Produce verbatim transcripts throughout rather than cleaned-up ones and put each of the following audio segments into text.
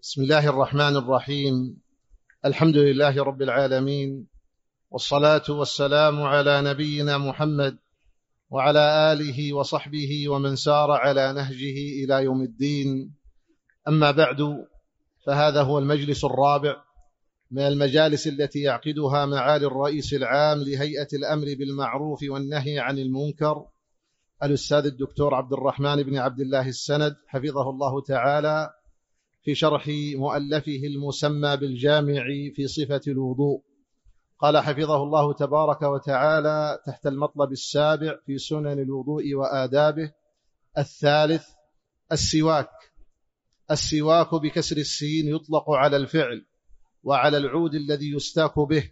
بسم الله الرحمن الرحيم. الحمد لله رب العالمين، والصلاة والسلام على نبينا محمد وعلى آله وصحبه ومن سار على نهجه إلى يوم الدين. أما بعد، فهذا هو المجلس الرابع من المجالس التي يعقدها معالي الرئيس العام لهيئة الأمر بالمعروف والنهي عن المنكر الأستاذ الدكتور عبد الرحمن بن عبد الله السند حفظه الله تعالى، في شرح مؤلفه المسمى بالجامع في صفة الوضوء. قال حفظه الله تبارك وتعالى تحت المطلب السابع في سنن الوضوء وآدابه: الثالث السواك. السواك بكسر السين يطلق على الفعل وعلى العود الذي يستاك به،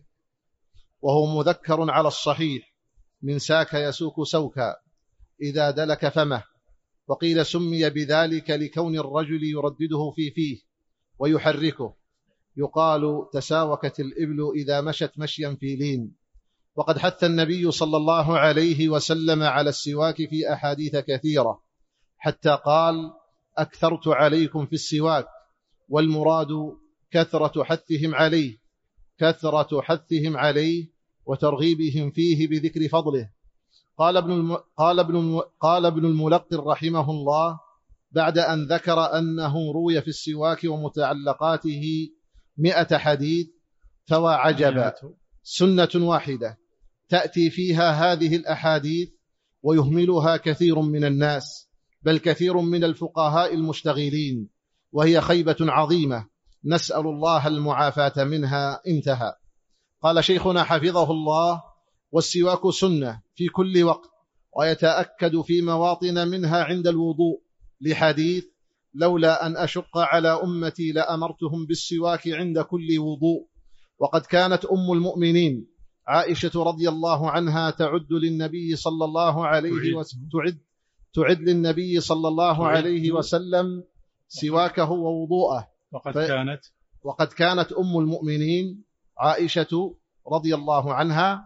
وهو مذكر على الصحيح من ساك يسوك سوكا إذا دلك فمه، وقيل سمي بذلك لكون الرجل يردده في فيه ويحركه، يقال تساوكت الإبل إذا مشت مشيا في لين. وقد حث النبي صلى الله عليه وسلم على السواك في أحاديث كثيرة، حتى قال: أكثرت عليكم في السواك، والمراد كثرة حثهم عليه كثرة حثهم عليه وترغيبهم فيه بذكر فضله. قال ابن الم... قال ابن الم... قال ابن الملقن رحمه الله بعد أن ذكر أنه روي في السواك ومتعلقاته مئة حديث: فوا عجبا، سنة واحدة تأتي فيها هذه الأحاديث ويهملها كثير من الناس، بل كثير من الفقهاء المشتغلين، وهي خيبة عظيمة نسأل الله المعافاة منها. انتهى. قال شيخنا حفظه الله: والسواك سنة في كل وقت، ويتأكد في مواطن منها عند الوضوء، لحديث: لولا أن أشق على أمتي لأمرتهم بالسواك عند كل وضوء. وقد كانت أم المؤمنين عائشة رضي الله عنها تعد للنبي صلى الله عليه وسلم تعد, تعد للنبي صلى الله عليه وسلم سواكه ووضوءه. وقد كانت وقد كانت أم المؤمنين عائشة رضي الله عنها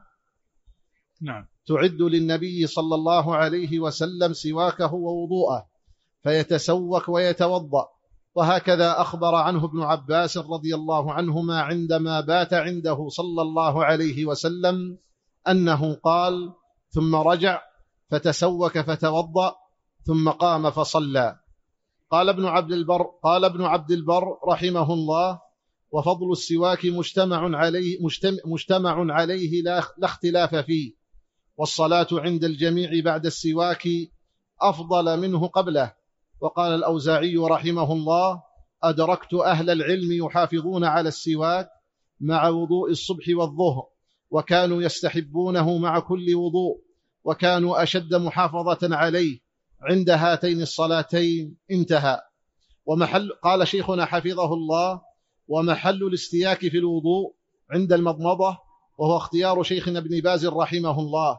نعم تعد للنبي صلى الله عليه وسلم سواكه ووضوءه، فيتسوك ويتوضأ. وهكذا أخبر عنه ابن عباس رضي الله عنهما عندما بات عنده صلى الله عليه وسلم أنه قال: ثم رجع فتسوك فتوضأ ثم قام فصلى. قال ابن عبد البر قال ابن عبد البر رحمه الله: وفضل السواك مجتمع عليه مجتمع, مجتمع عليه لا اختلاف فيه، والصلاة عند الجميع بعد السواك أفضل منه قبله. وقال الأوزاعي رحمه الله: أدركت أهل العلم يحافظون على السواك مع وضوء الصبح والظهر، وكانوا يستحبونه مع كل وضوء، وكانوا أشد محافظة عليه عند هاتين الصلاتين. انتهى. ومحل قال شيخنا حفظه الله: ومحل الاستياك في الوضوء عند المضمضة، وهو اختيار شيخنا ابن باز رحمه الله.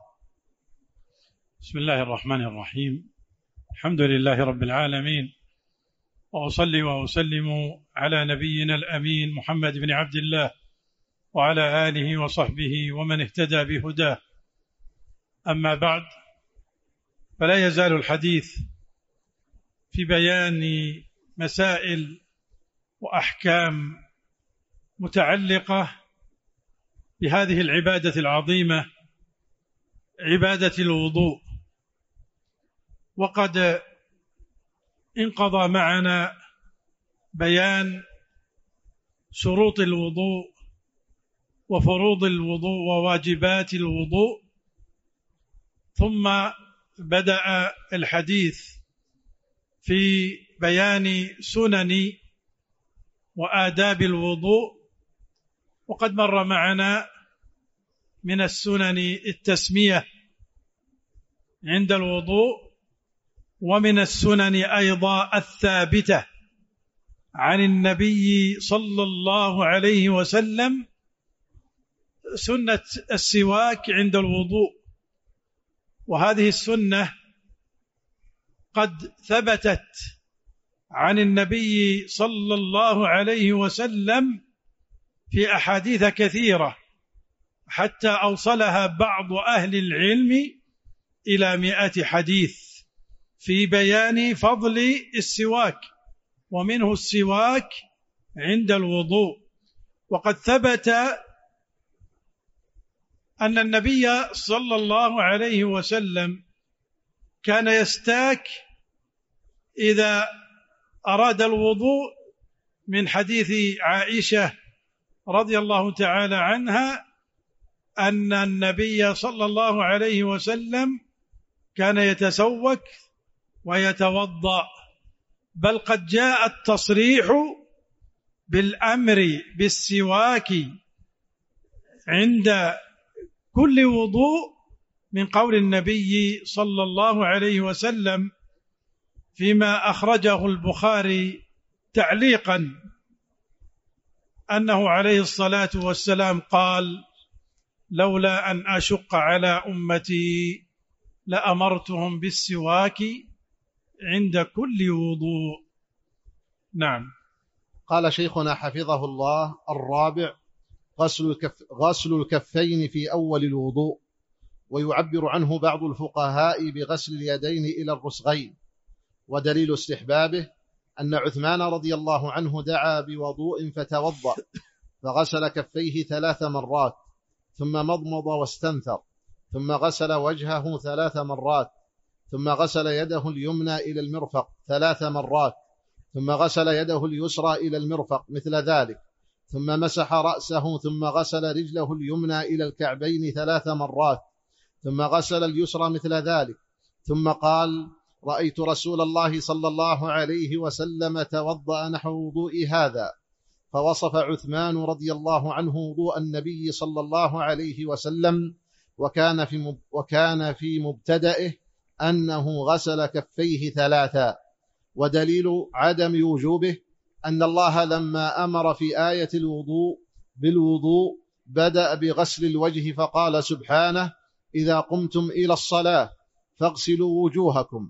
بسم الله الرحمن الرحيم. الحمد لله رب العالمين، وأصلي وأسلم على نبينا الأمين محمد بن عبد الله وعلى آله وصحبه ومن اهتدى بهداه. أما بعد، فلا يزال الحديث في بيان مسائل وأحكام متعلقة بهذه العبادة العظيمة، عبادة الوضوء. وقد انقضى معنا بيان شروط الوضوء وفروض الوضوء وواجبات الوضوء، ثم بدأ الحديث في بيان سنن وآداب الوضوء. وقد مر معنا من السنن التسمية عند الوضوء، ومن السنن أيضا الثابتة عن النبي صلى الله عليه وسلم سنة السواك عند الوضوء. وهذه السنة قد ثبتت عن النبي صلى الله عليه وسلم في أحاديث كثيرة، حتى أوصلها بعض أهل العلم إلى مئة حديث في بيان فضل السواك، ومنه السواك عند الوضوء. وقد ثبت أن النبي صلى الله عليه وسلم كان يستاك إذا أراد الوضوء، من حديث عائشة رضي الله تعالى عنها أن النبي صلى الله عليه وسلم كان يتسوك ويتوضأ، بل قد جاء التصريح بالأمر بالسواك عند كل وضوء من قول النبي صلى الله عليه وسلم فيما أخرجه البخاري تعليقا أنه عليه الصلاة والسلام قال: لولا أن أشق على أمتي لأمرتهم بالسواك عند كل وضوء. نعم. قال شيخنا حفظه الله: الرابع غسل, الكف غسل الكفين في أول الوضوء، ويعبر عنه بعض الفقهاء بغسل اليدين إلى الرسغين. ودليل استحبابه أن عثمان رضي الله عنه دعا بوضوء فتوضأ فغسل كفيه ثلاث مرات، ثم مضمض واستنثر، ثم غسل وجهه ثلاث مرات، ثم غسل يده اليمنى إلى المرفق ثلاث مرات، ثم غسل يده اليسرى إلى المرفق مثل ذلك، ثم مسح رأسه، ثم غسل رجله اليمنى إلى الكعبين ثلاث مرات، ثم غسل اليسرى مثل ذلك، ثم قال: رأيت رسول الله صلى الله عليه وسلم توضأ نحو وضوء هذا. فوصف عثمان رضي الله عنه وضوء النبي صلى الله عليه وسلم، وكان في وكان في مبتدئه أنه غسل كفيه ثلاثا. ودليل عدم وجوبه أن الله لما أمر في آية الوضوء بالوضوء بدأ بغسل الوجه فقال سبحانه: إذا قمتم إلى الصلاة فاغسلوا وجوهكم.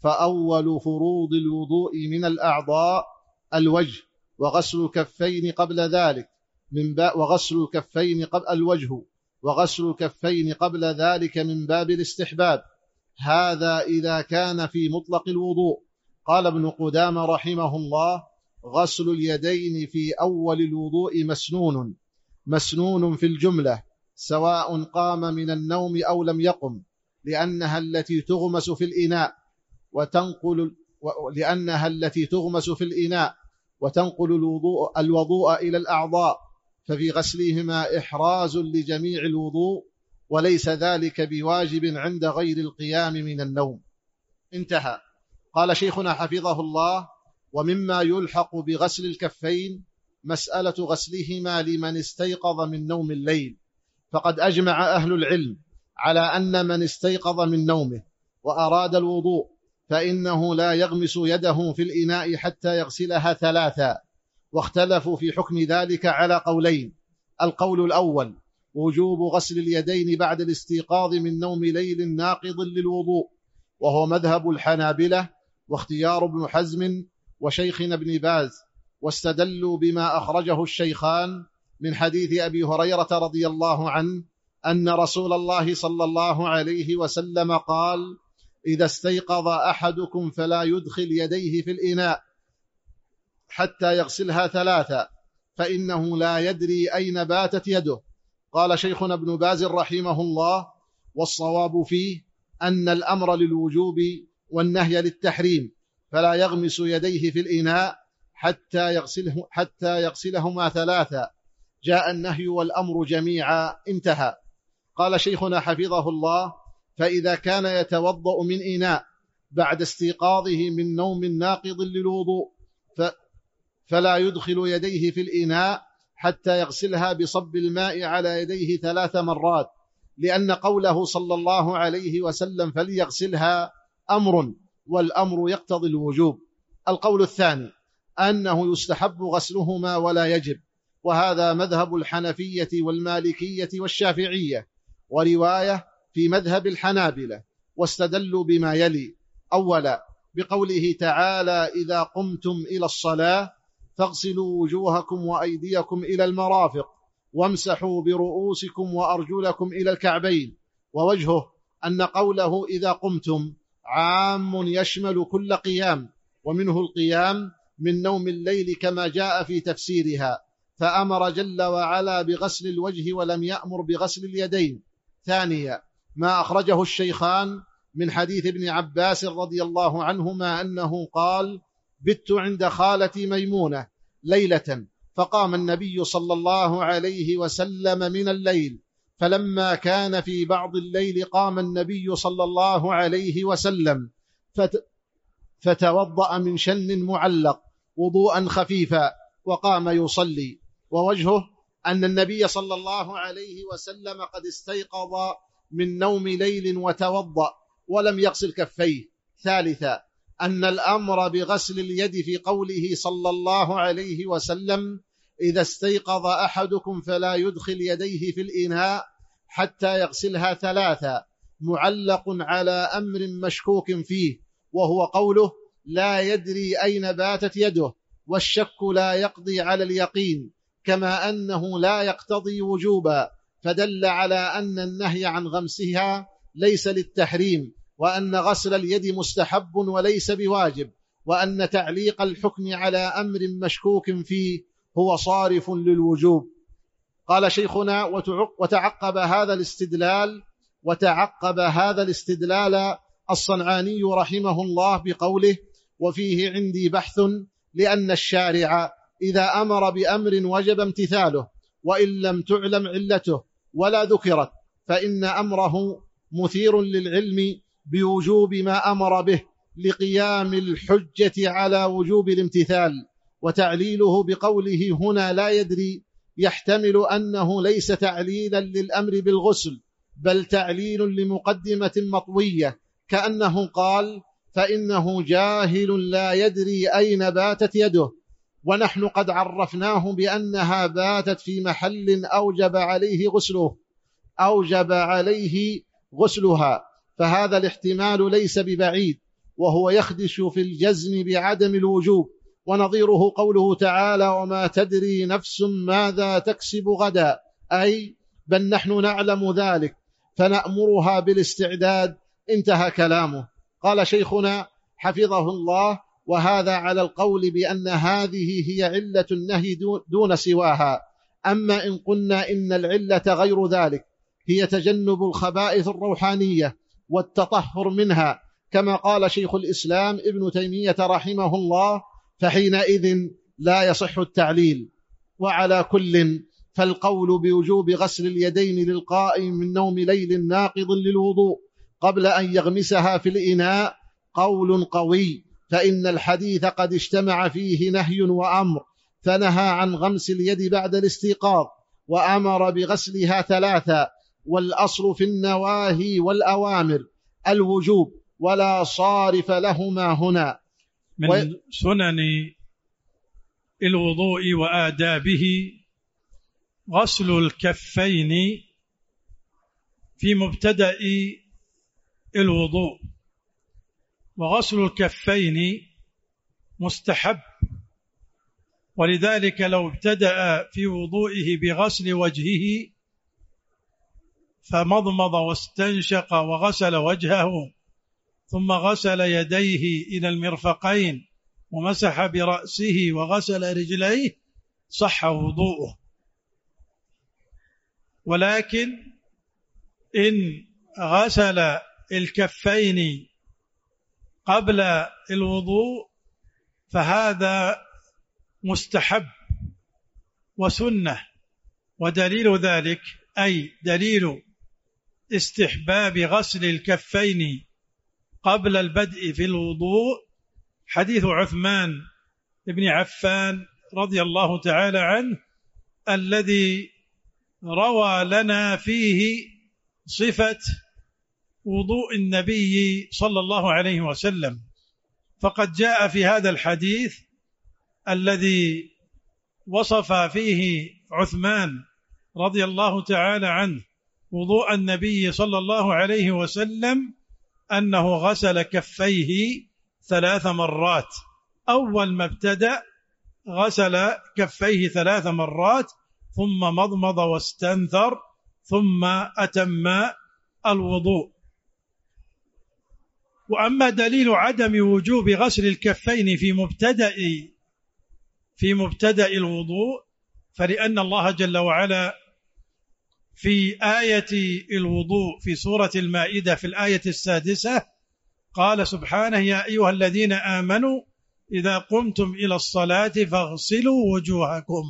فأول فروض الوضوء من الأعضاء الوجه، وغسل الكفين قبل ذلك من باب وغسل الكفين قبل الوجه وغسل الكفين قبل ذلك من باب الاستحباب. هذا إذا كان في مطلق الوضوء. قال ابن قدامة رحمه الله: غسل اليدين في أول الوضوء مسنون مسنون في الجملة، سواء قام من النوم أو لم يقم، لأنها التي تغمس في الإناء وتنقل لأنها التي تغمس في الإناء وتنقل الوضوء, الوضوء إلى الأعضاء، ففي غسلهما إحراز لجميع الوضوء، وليس ذلك بواجب عند غير القيام من النوم. انتهى. قال شيخنا حفظه الله: ومما يلحق بغسل الكفين مسألة غسلهما لمن استيقظ من نوم الليل، فقد أجمع أهل العلم على أن من استيقظ من نومه وأراد الوضوء فإنه لا يغمس يده في الإناء حتى يغسلها ثلاثا، واختلفوا في حكم ذلك على قولين. القول الأول: وجوب غسل اليدين بعد الاستيقاظ من نوم ليل ناقض للوضوء، وهو مذهب الحنابلة واختيار ابن حزم وشيخنا ابن باز، واستدلوا بما أخرجه الشيخان من حديث أبي هريرة رضي الله عنه أن رسول الله صلى الله عليه وسلم قال: إذا استيقظ أحدكم فلا يدخل يديه في الإناء حتى يغسلها ثلاثا، فإنه لا يدري أين باتت يده. قال شيخنا ابن باز رحمه الله: والصواب فيه أن الأمر للوجوب والنهي للتحريم، فلا يغمس يديه في الإناء حتى يغسله حتى يغسلهما ثلاثا، جاء النهي والأمر جميعا. انتهى. قال شيخنا حفظه الله: فإذا كان يتوضأ من إناء بعد استيقاظه من نوم ناقض للوضوء فلا يدخل يديه في الإناء حتى يغسلها بصب الماء على يديه ثلاث مرات، لأن قوله صلى الله عليه وسلم فليغسلها أمر، والأمر يقتضي الوجوب. القول الثاني أنه يستحب غسلهما ولا يجب، وهذا مذهب الحنفية والمالكية والشافعية، ورواية في مذهب الحنابلة، واستدلوا بما يلي: أولا بقوله تعالى: إذا قمتم إلى الصلاة فاغسلوا وجوهكم وأيديكم إلى المرافق وامسحوا برؤوسكم وأرجلكم إلى الكعبين. ووجهه أن قوله إذا قمتم عام يشمل كل قيام، ومنه القيام من نوم الليل كما جاء في تفسيرها، فأمر جل وعلا بغسل الوجه ولم يأمر بغسل اليدين. ثانيا، ما أخرجه الشيخان من حديث ابن عباس رضي الله عنهما أنه قال: بت عند خالتي ميمونة ليلة، فقام النبي صلى الله عليه وسلم من الليل، فلما كان في بعض الليل قام النبي صلى الله عليه وسلم فت... فتوضأ من شن معلق وضوءا خفيفا وقام يصلي، ووجهه أن النبي صلى الله عليه وسلم قد استيقظ من نوم ليل وتوضأ ولم يغسل كفيه. ثالثا، أن الأمر بغسل اليد في قوله صلى الله عليه وسلم: إذا استيقظ أحدكم فلا يدخل يديه في الإناء حتى يغسلها ثلاثا، معلق على أمر مشكوك فيه، وهو قوله: لا يدري أين باتت يده، والشك لا يقضي على اليقين، كما أنه لا يقتضي وجوبا، فدل على أن النهي عن غمسها ليس للتحريم، وأن غسل اليد مستحب وليس بواجب، وأن تعليق الحكم على أمر مشكوك فيه هو صارف للوجوب. قال شيخنا: وتعقب هذا الاستدلال وتعقب هذا الاستدلال الصنعاني رحمه الله بقوله: وفيه عندي بحث، لأن الشارع إذا أمر بأمر وجب امتثاله، وإن لم تعلم علته ولا ذكرت، فإن أمره مثير للعلم بوجوب ما أمر به لقيام الحجة على وجوب الامتثال. وتعليله بقوله هنا لا يدري يحتمل أنه ليس تعليلا للأمر بالغسل، بل تعليل لمقدمة مطوية، كأنه قال: فإنه جاهل لا يدري أين باتت يده، ونحن قد عرفناه بأنها باتت في محل أوجب عليه غسله أوجب عليه غسلها، فهذا الاحتمال ليس ببعيد، وهو يخدش في الجزم بعدم الوجوب. ونظيره قوله تعالى: وما تدري نفس ماذا تكسب غدا، أي بل نحن نعلم ذلك فنأمرها بالاستعداد. انتهى كلامه. قال شيخنا حفظه الله: وهذا على القول بأن هذه هي علة النهي دون سواها. أما إن قلنا إن العلة غير ذلك، هي تجنب الخبائث الروحانية والتطهر منها، كما قال شيخ الإسلام ابن تيمية رحمه الله، فحينئذ لا يصح التعليل. وعلى كل، فالقول بوجوب غسل اليدين للقائم من نوم ليل ناقض للوضوء قبل أن يغمسها في الإناء قول قوي، فإن الحديث قد اجتمع فيه نهي وأمر، فنهى عن غمس اليد بعد الاستيقاظ، وأمر بغسلها ثلاثا، والأصل في النواهي والأوامر الوجوب ولا صارف لهما هنا. من و... سنن الوضوء وآدابه غسل الكفين في مبتدأ الوضوء، وغسل الكفين مستحب، ولذلك لو ابتدأ في وضوئه بغسل وجهه فمضمض واستنشق وغسل وجهه، ثم غسل يديه إلى المرفقين ومسح برأسه وغسل رجليه، صح وضوءه. ولكن إن غسل الكفين قبل الوضوء فهذا مستحب وسنة، ودليل ذلك أي دليل استحباب غسل الكفين قبل البدء في الوضوء حديث عثمان بن عفان رضي الله تعالى عنه، الذي روى لنا فيه صفة وضوء النبي صلى الله عليه وسلم. فقد جاء في هذا الحديث الذي وصف فيه عثمان رضي الله تعالى عنه وضوء النبي صلى الله عليه وسلم أنه غسل كفيه ثلاث مرات. أول ما ابتدأ غسل كفيه ثلاث مرات، ثم مضمض واستنثر، ثم أتم الوضوء. وأما دليل عدم وجوب غسل الكفين في مبتدأ في مبتدأ الوضوء، فلأن الله جل وعلا في آية الوضوء في سورة المائدة في الآية السادسة قال سبحانه: يا أيها الذين آمنوا إذا قمتم إلى الصلاة فاغسلوا وجوهكم.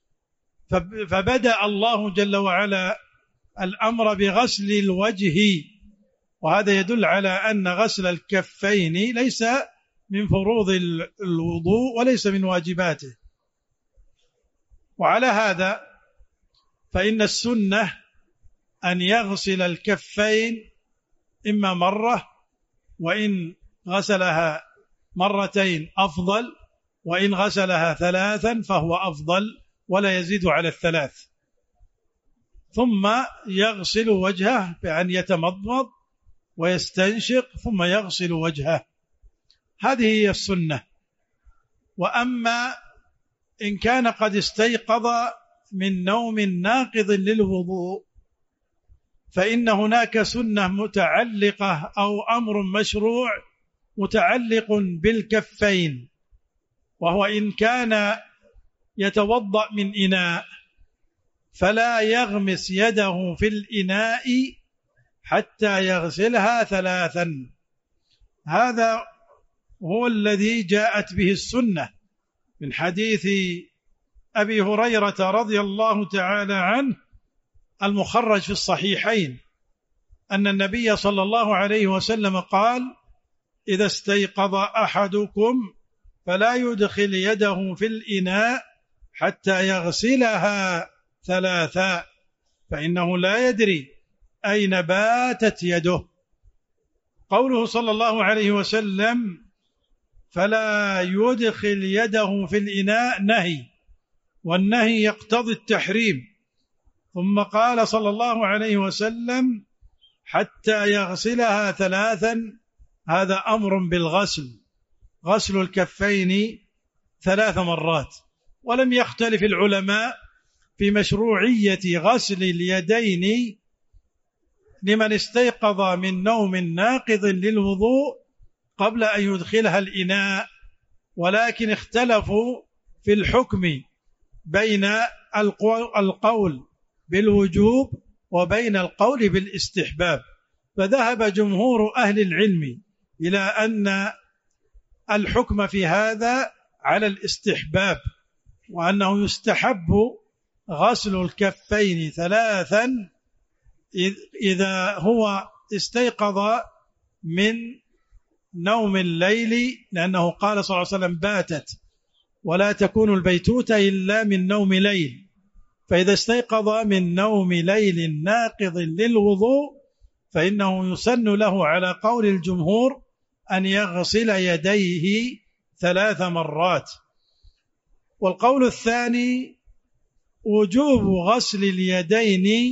فبدأ الله جل وعلا الأمر بغسل الوجه، وهذا يدل على أن غسل الكفين ليس من فروض الوضوء وليس من واجباته. وعلى هذا فإن السنة أن يغسل الكفين إما مرة، وإن غسلها مرتين أفضل، وإن غسلها ثلاثا فهو أفضل ولا يزيد على الثلاث. ثم يغسل وجهه بأن يتمضمض ويستنشق ثم يغسل وجهه، هذه هي السنة. وأما إن كان قد استيقظ من نوم ناقض للوضوء فإن هناك سنة متعلقة أو أمر مشروع متعلق بالكفين، وهو إن كان يتوضأ من إناء فلا يغمس يده في الإناء حتى يغسلها ثلاثا. هذا هو الذي جاءت به السنة من حديث أبي هريرة رضي الله تعالى عنه المخرج في الصحيحين أن النبي صلى الله عليه وسلم قال: إذا استيقظ أحدكم فلا يدخل يده في الإناء حتى يغسلها ثلاثا، فإنه لا يدري أين باتت يده. قوله صلى الله عليه وسلم فلا يدخل يده في الإناء نهي، والنهي يقتضي التحريم. ثم قال صلى الله عليه وسلم حتى يغسلها ثلاثا، هذا أمر بالغسل، غسل الكفين ثلاث مرات. ولم يختلف العلماء في مشروعية غسل اليدين لمن استيقظ من نوم ناقض للوضوء قبل أن يدخلها الإناء، ولكن اختلفوا في الحكم بين القول بالوجوب وبين القول بالاستحباب. فذهب جمهور أهل العلم إلى أن الحكم في هذا على الاستحباب، وأنه يستحب غسل الكفين ثلاثا إذا هو استيقظ من نوم الليل، لأنه قال صلى الله عليه وسلم: باتت ولا تكون البيتوتة إلا من نوم ليل. فإذا استيقظ من نوم ليل ناقض للوضوء فإنه يسن له على قول الجمهور أن يغسل يديه ثلاث مرات. والقول الثاني وجوب غسل اليدين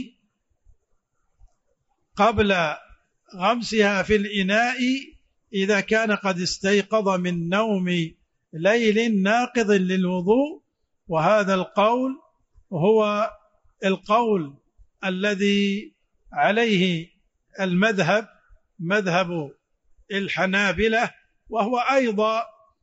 قبل غمسها في الإناء إذا كان قد استيقظ من نوم ليل ناقض للوضوء، وهذا القول هو القول الذي عليه المذهب مذهب الحنابلة، وهو أيضا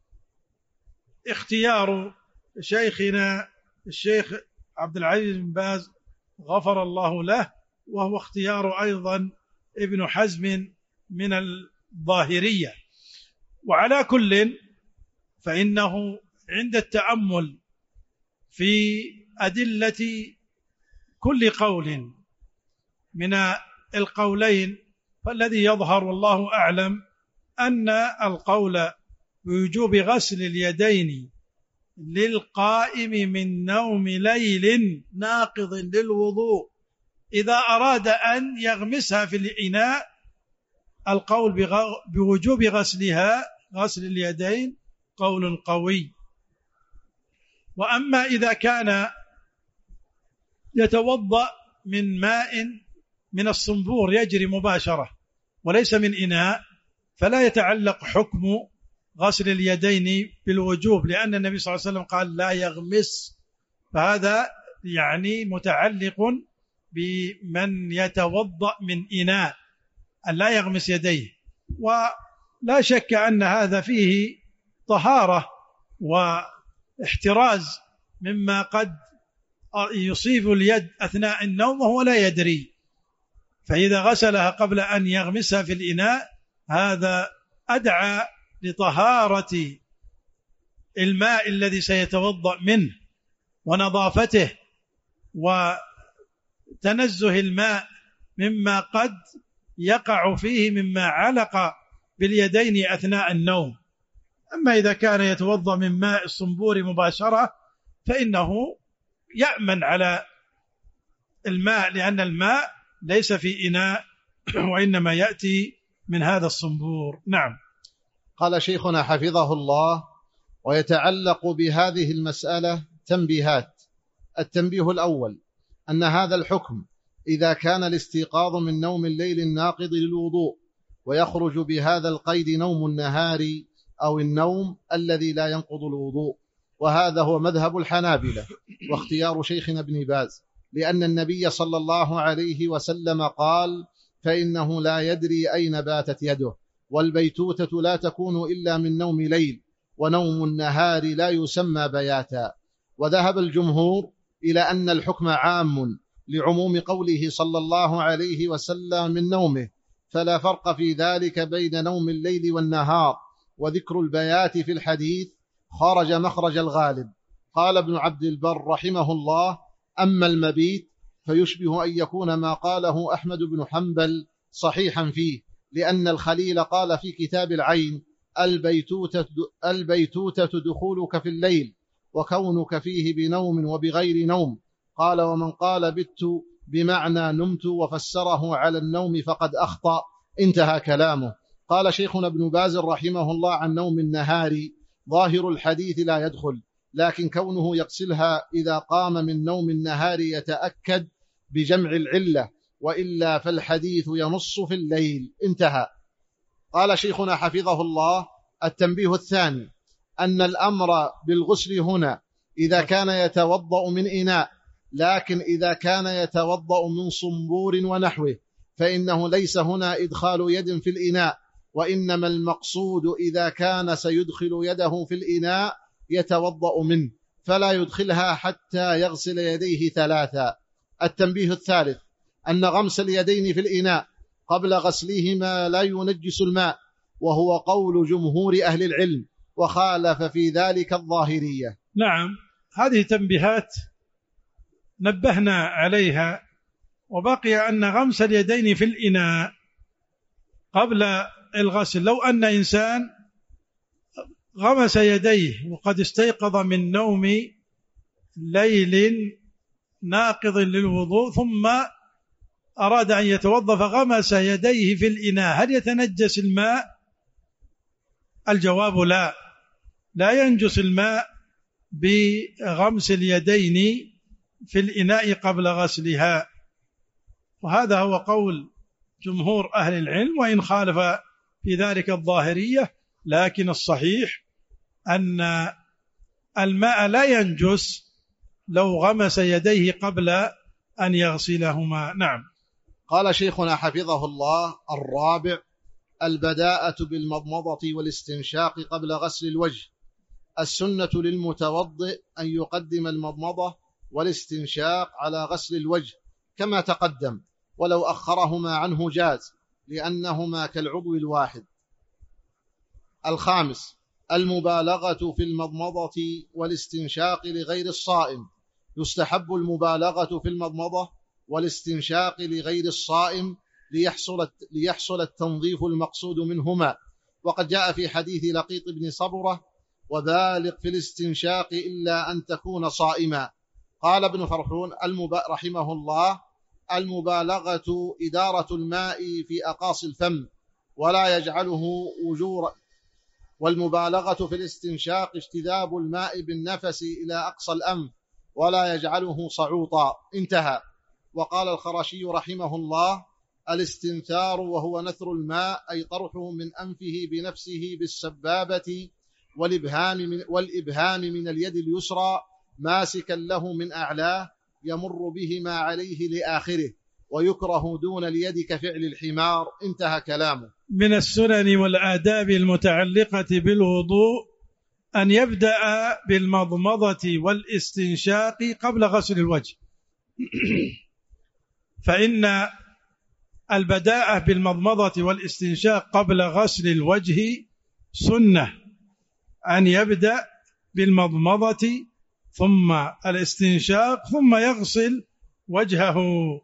اختيار شيخنا الشيخ عبد العزيز بن باز غفر الله له، وهو اختيار أيضا ابن حزم من الظاهرية. وعلى كل فإنه عند التأمل في أدلة كل قول من القولين فالذي يظهر والله أعلم أن القول بوجوب غسل اليدين للقائم من نوم ليل ناقض للوضوء إذا أراد أن يغمسها في الإناء، القول بوجوب غسلها غسل اليدين قول قوي. وأما إذا كان يتوضأ من ماء من الصنبور يجري مباشرة وليس من إناء فلا يتعلق حكم غسل اليدين بالوجوب، لأن النبي صلى الله عليه وسلم قال لا يغمس، فهذا يعني متعلق بمن يتوضأ من إناء أن لا يغمس يديه. ولا شك أن هذا فيه طهارة احتراز مما قد يصيب اليد أثناء النوم وهو لا يدري، فإذا غسلها قبل أن يغمسها في الإناء هذا أدعى لطهارة الماء الذي سيتوضأ منه ونظافته وتنزه الماء مما قد يقع فيه مما علق باليدين أثناء النوم. أما إذا كان يتوضأ من ماء الصنبور مباشرة فإنه يأمن على الماء، لأن الماء ليس في إناء وإنما يأتي من هذا الصنبور. نعم. قال شيخنا حفظه الله: ويتعلق بهذه المسألة تنبيهات. التنبيه الأول أن هذا الحكم إذا كان الاستيقاظ من نوم الليل الناقض للوضوء، ويخرج بهذا القيد نوم النهار أو النوم الذي لا ينقض الوضوء، وهذا هو مذهب الحنابلة واختيار شيخنا ابن باز، لأن النبي صلى الله عليه وسلم قال: فإنه لا يدري أين باتت يده، والبيتوتة لا تكون إلا من نوم ليل، ونوم النهار لا يسمى بياتا. وذهب الجمهور إلى أن الحكم عام لعموم قوله صلى الله عليه وسلم من نومه، فلا فرق في ذلك بين نوم الليل والنهار، وذكر البيات في الحديث خرج مخرج الغالب. قال ابن عبد البر رحمه الله: أما المبيت فيشبه أن يكون ما قاله أحمد بن حنبل صحيحا فيه، لأن الخليل قال في كتاب العين: البيتوتة, البيتوتة دخولك في الليل وكونك فيه بنوم وبغير نوم. قال: ومن قال بت بمعنى نمت وفسره على النوم فقد أخطأ. انتهى كلامه. قال شيخنا ابن باز رحمه الله عن نوم النهار: ظاهر الحديث لا يدخل، لكن كونه يغسلها إذا قام من نوم النهار يتأكد بجمع العلة، وإلا فالحديث ينص في الليل. انتهى. قال شيخنا حفظه الله: التنبيه الثاني أن الأمر بالغسل هنا إذا كان يتوضأ من إناء، لكن إذا كان يتوضأ من صنبور ونحوه فإنه ليس هنا إدخال يد في الإناء، وإنما المقصود إذا كان سيدخل يده في الإناء يتوضأ منه، فلا يدخلها حتى يغسل يديه ثلاثا. التنبيه الثالث أن غمس اليدين في الإناء قبل غسلهما لا ينجس الماء، وهو قول جمهور أهل العلم، وخالف في ذلك الظاهرية. نعم، هذه تنبيهات نبهنا عليها. وبقي أن غمس اليدين في الإناء قبل الغسل، لو أن إنسان غمس يديه وقد استيقظ من نوم ليل ناقض للوضوء ثم أراد أن يتوضأ فغمس يديه في الإناء، هل يتنجس الماء؟ الجواب لا، لا ينجس الماء بغمس اليدين في الإناء قبل غسلها، وهذا هو قول جمهور أهل العلم، وإن خالف في ذلك الظاهرية، لكن الصحيح أن الماء لا ينجس لو غمس يديه قبل أن يغسلهما. نعم. قال شيخنا حفظه الله: الرابع البداءة بالمضمضة والاستنشاق قبل غسل الوجه. السنة للمتوضئ أن يقدم المضمضة والاستنشاق على غسل الوجه كما تقدم، ولو أخرهما عنه جاز، لأنهما كالعضو الواحد. الخامس المبالغة في المضمضة والاستنشاق لغير الصائم. يستحب المبالغة في المضمضة والاستنشاق لغير الصائم ليحصل, ليحصل التنظيف المقصود منهما، وقد جاء في حديث لقيط بن صبرة: وبالغ في الاستنشاق إلا أن تكون صائما. قال ابن فرحون رحمه الله: المبالغة إدارة الماء في أقاصي الفم ولا يجعله وجورا، والمبالغة في الاستنشاق اجتذاب الماء بالنفس إلى أقصى الأنف ولا يجعله صعوطا. انتهى. وقال الخرشي رحمه الله: الاستنثار وهو نثر الماء، أي طرحه من أنفه بنفسه بالسبابة والإبهام من, والإبهام من اليد اليسرى ماسكا له من أعلاه يمر بهما عليه لآخره، ويكره دون اليد كفعل الحمار. انتهى كلامه. من السنن والآداب المتعلقة بالوضوء أن يبدأ بالمضمضة والاستنشاق قبل غسل الوجه، فإن البداءة بالمضمضة والاستنشاق قبل غسل الوجه سنة، أن يبدأ بالمضمضة ثم الاستنشاق ثم يغسل وجهه.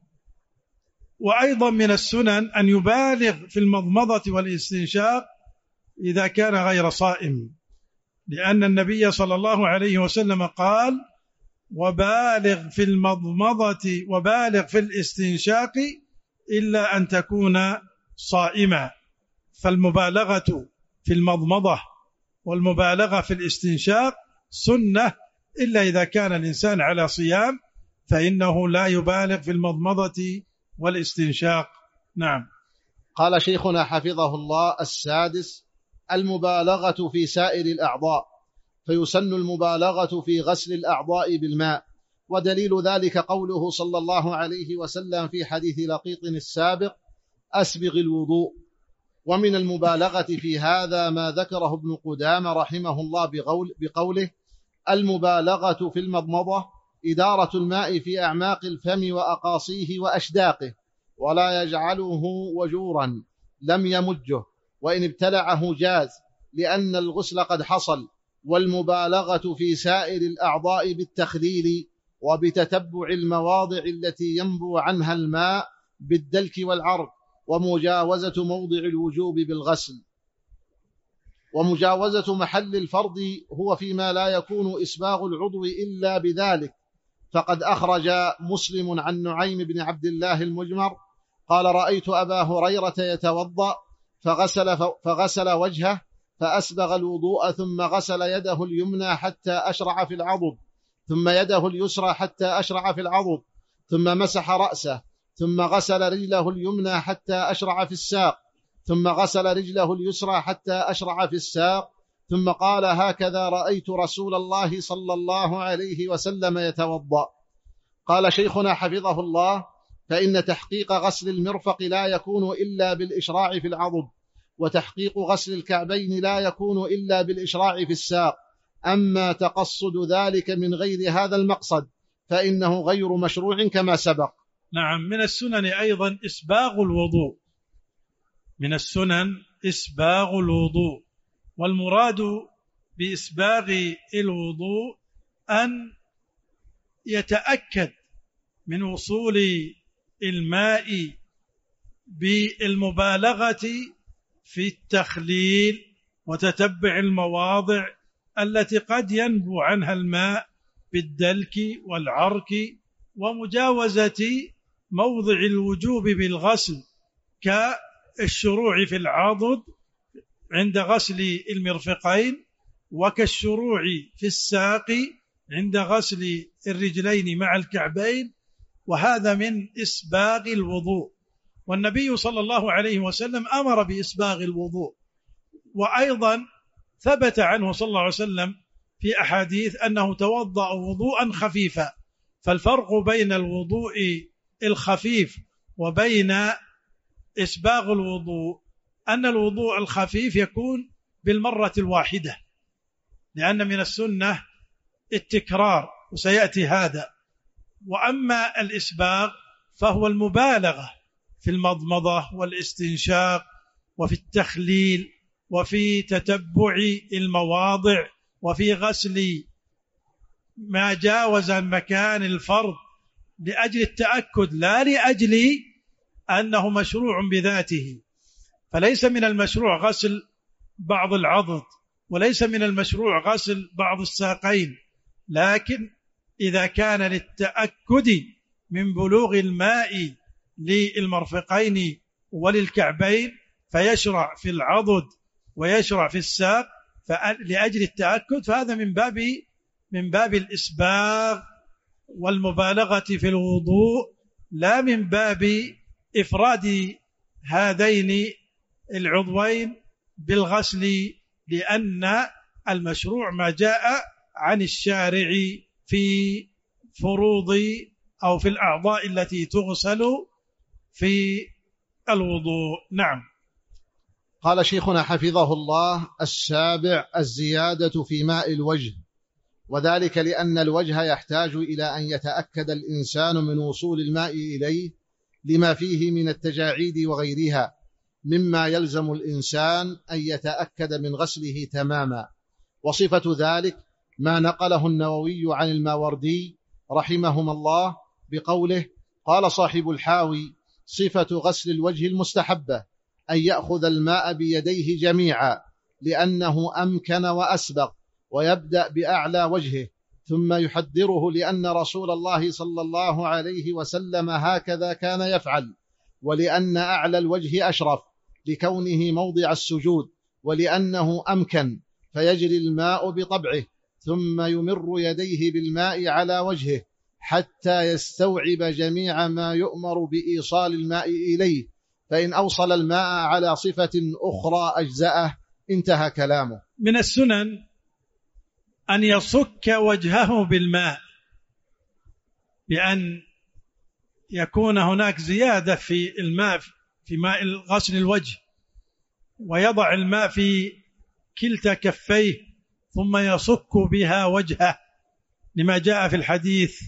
وأيضا من السنن أن يبالغ في المضمضة والاستنشاق إذا كان غير صائم، لأن النبي صلى الله عليه وسلم قال: وبالغ في المضمضة وبالغ في الاستنشاق إلا أن تكون صائما. فالمبالغة في المضمضة والمبالغة في الاستنشاق سنة، إلا إذا كان الإنسان على صيام فإنه لا يبالغ في المضمضة والاستنشاق. نعم. قال شيخنا حفظه الله: السادس المبالغة في سائر الأعضاء، فيسن المبالغة في غسل الأعضاء بالماء، ودليل ذلك قوله صلى الله عليه وسلم في حديث لقيط السابق: أسبغ الوضوء. ومن المبالغة في هذا ما ذكره ابن قدامة رحمه الله بقول بقوله: المبالغة في المضمضة إدارة الماء في أعماق الفم وأقاصيه وأشداقه، ولا يجعله وجورا لم يمجه، وإن ابتلعه جاز، لأن الغسل قد حصل. والمبالغة في سائر الأعضاء بالتخليل وبتتبع المواضع التي ينبو عنها الماء بالدلك والعرق، ومجاوزة موضع الوجوب بالغسل. ومجاوزة محل الفرض هو فيما لا يكون إسباغ العضو إلا بذلك، فقد أخرج مسلم عن نعيم بن عبد الله المجمر قال: رأيت أبا هريرة يتوضأ فغسل, فغسل وجهه فأسبغ الوضوء، ثم غسل يده اليمنى حتى أشرع في العضد، ثم يده اليسرى حتى أشرع في العضد، ثم مسح رأسه، ثم غسل رجله اليمنى حتى أشرع في الساق، ثم غسل رجله اليسرى حتى أشرع في الساق، ثم قال: هكذا رأيت رسول الله صلى الله عليه وسلم يتوضأ. قال شيخنا حفظه الله: فإن تحقيق غسل المرفق لا يكون إلا بالإشراع في العضد، وتحقيق غسل الكعبين لا يكون إلا بالإشراع في الساق. أما تقصد ذلك من غير هذا المقصد فإنه غير مشروع كما سبق. نعم. من السنن أيضا إسباغ الوضوء، من السنن إسباغ الوضوء، والمراد بإسباغ الوضوء أن يتأكد من وصول الماء بالمبالغة في التخليل وتتبع المواضع التي قد ينبو عنها الماء بالدلك والعرك، ومجاوزة موضع الوجوب بالغسل كالشروع في العضد عند غسل المرفقين، وكالشروع في الساق عند غسل الرجلين مع الكعبين، وهذا من إسباغ الوضوء. والنبي صلى الله عليه وسلم أمر بإسباغ الوضوء، وأيضا ثبت عنه صلى الله عليه وسلم في أحاديث أنه توضأ وضوءا خفيفا. فالفرق بين الوضوء الخفيف وبين إسباغ الوضوء أن الوضوء الخفيف يكون بالمرة الواحدة، لأن من السنة التكرار وسيأتي هذا. وأما الإسباغ فهو المبالغة في المضمضة والاستنشاق وفي التخليل وفي تتبع المواضع وفي غسل ما جاوز مكان الفرض لأجل التأكد، لا لأجل أنه مشروع بذاته. فليس من المشروع غسل بعض العضد، وليس من المشروع غسل بعض الساقين، لكن إذا كان للتأكد من بلوغ الماء للمرفقين وللكعبين فيشرع في العضد ويشرع في الساق لأجل التأكد، فهذا من باب من باب الإسباغ والمبالغة في الوضوء، لا من باب إفراد هذين العضوين بالغسل، لأن المشروع ما جاء عن الشارع في فروض أو في الأعضاء التي تغسل في الوضوء. نعم. قال شيخنا حفظه الله: السابع الزيادة في ماء الوجه، وذلك لأن الوجه يحتاج إلى أن يتأكد الإنسان من وصول الماء إليه لما فيه من التجاعيد وغيرها، مما يلزم الإنسان أن يتأكد من غسله تماما. وصفة ذلك ما نقله النووي عن الماوردي رحمهما الله بقوله: قال صاحب الحاوي: صفة غسل الوجه المستحبة أن يأخذ الماء بيديه جميعا، لأنه أمكن وأسبق، ويبدأ بأعلى وجهه ثم يحدره، لأن رسول الله صلى الله عليه وسلم هكذا كان يفعل، ولأن أعلى الوجه أشرف لكونه موضع السجود، ولأنه أمكن فيجري الماء بطبعه، ثم يمر يديه بالماء على وجهه حتى يستوعب جميع ما يؤمر بإيصال الماء إليه، فإن أوصل الماء على صفة أخرى أجزأه. انتهى كلامه. من السنن أن يصك وجهه بالماء، بأن يكون هناك زيادة في الماء في ماء غسل الوجه، ويضع الماء في كلتا كفيه ثم يصك بها وجهه، لما جاء في الحديث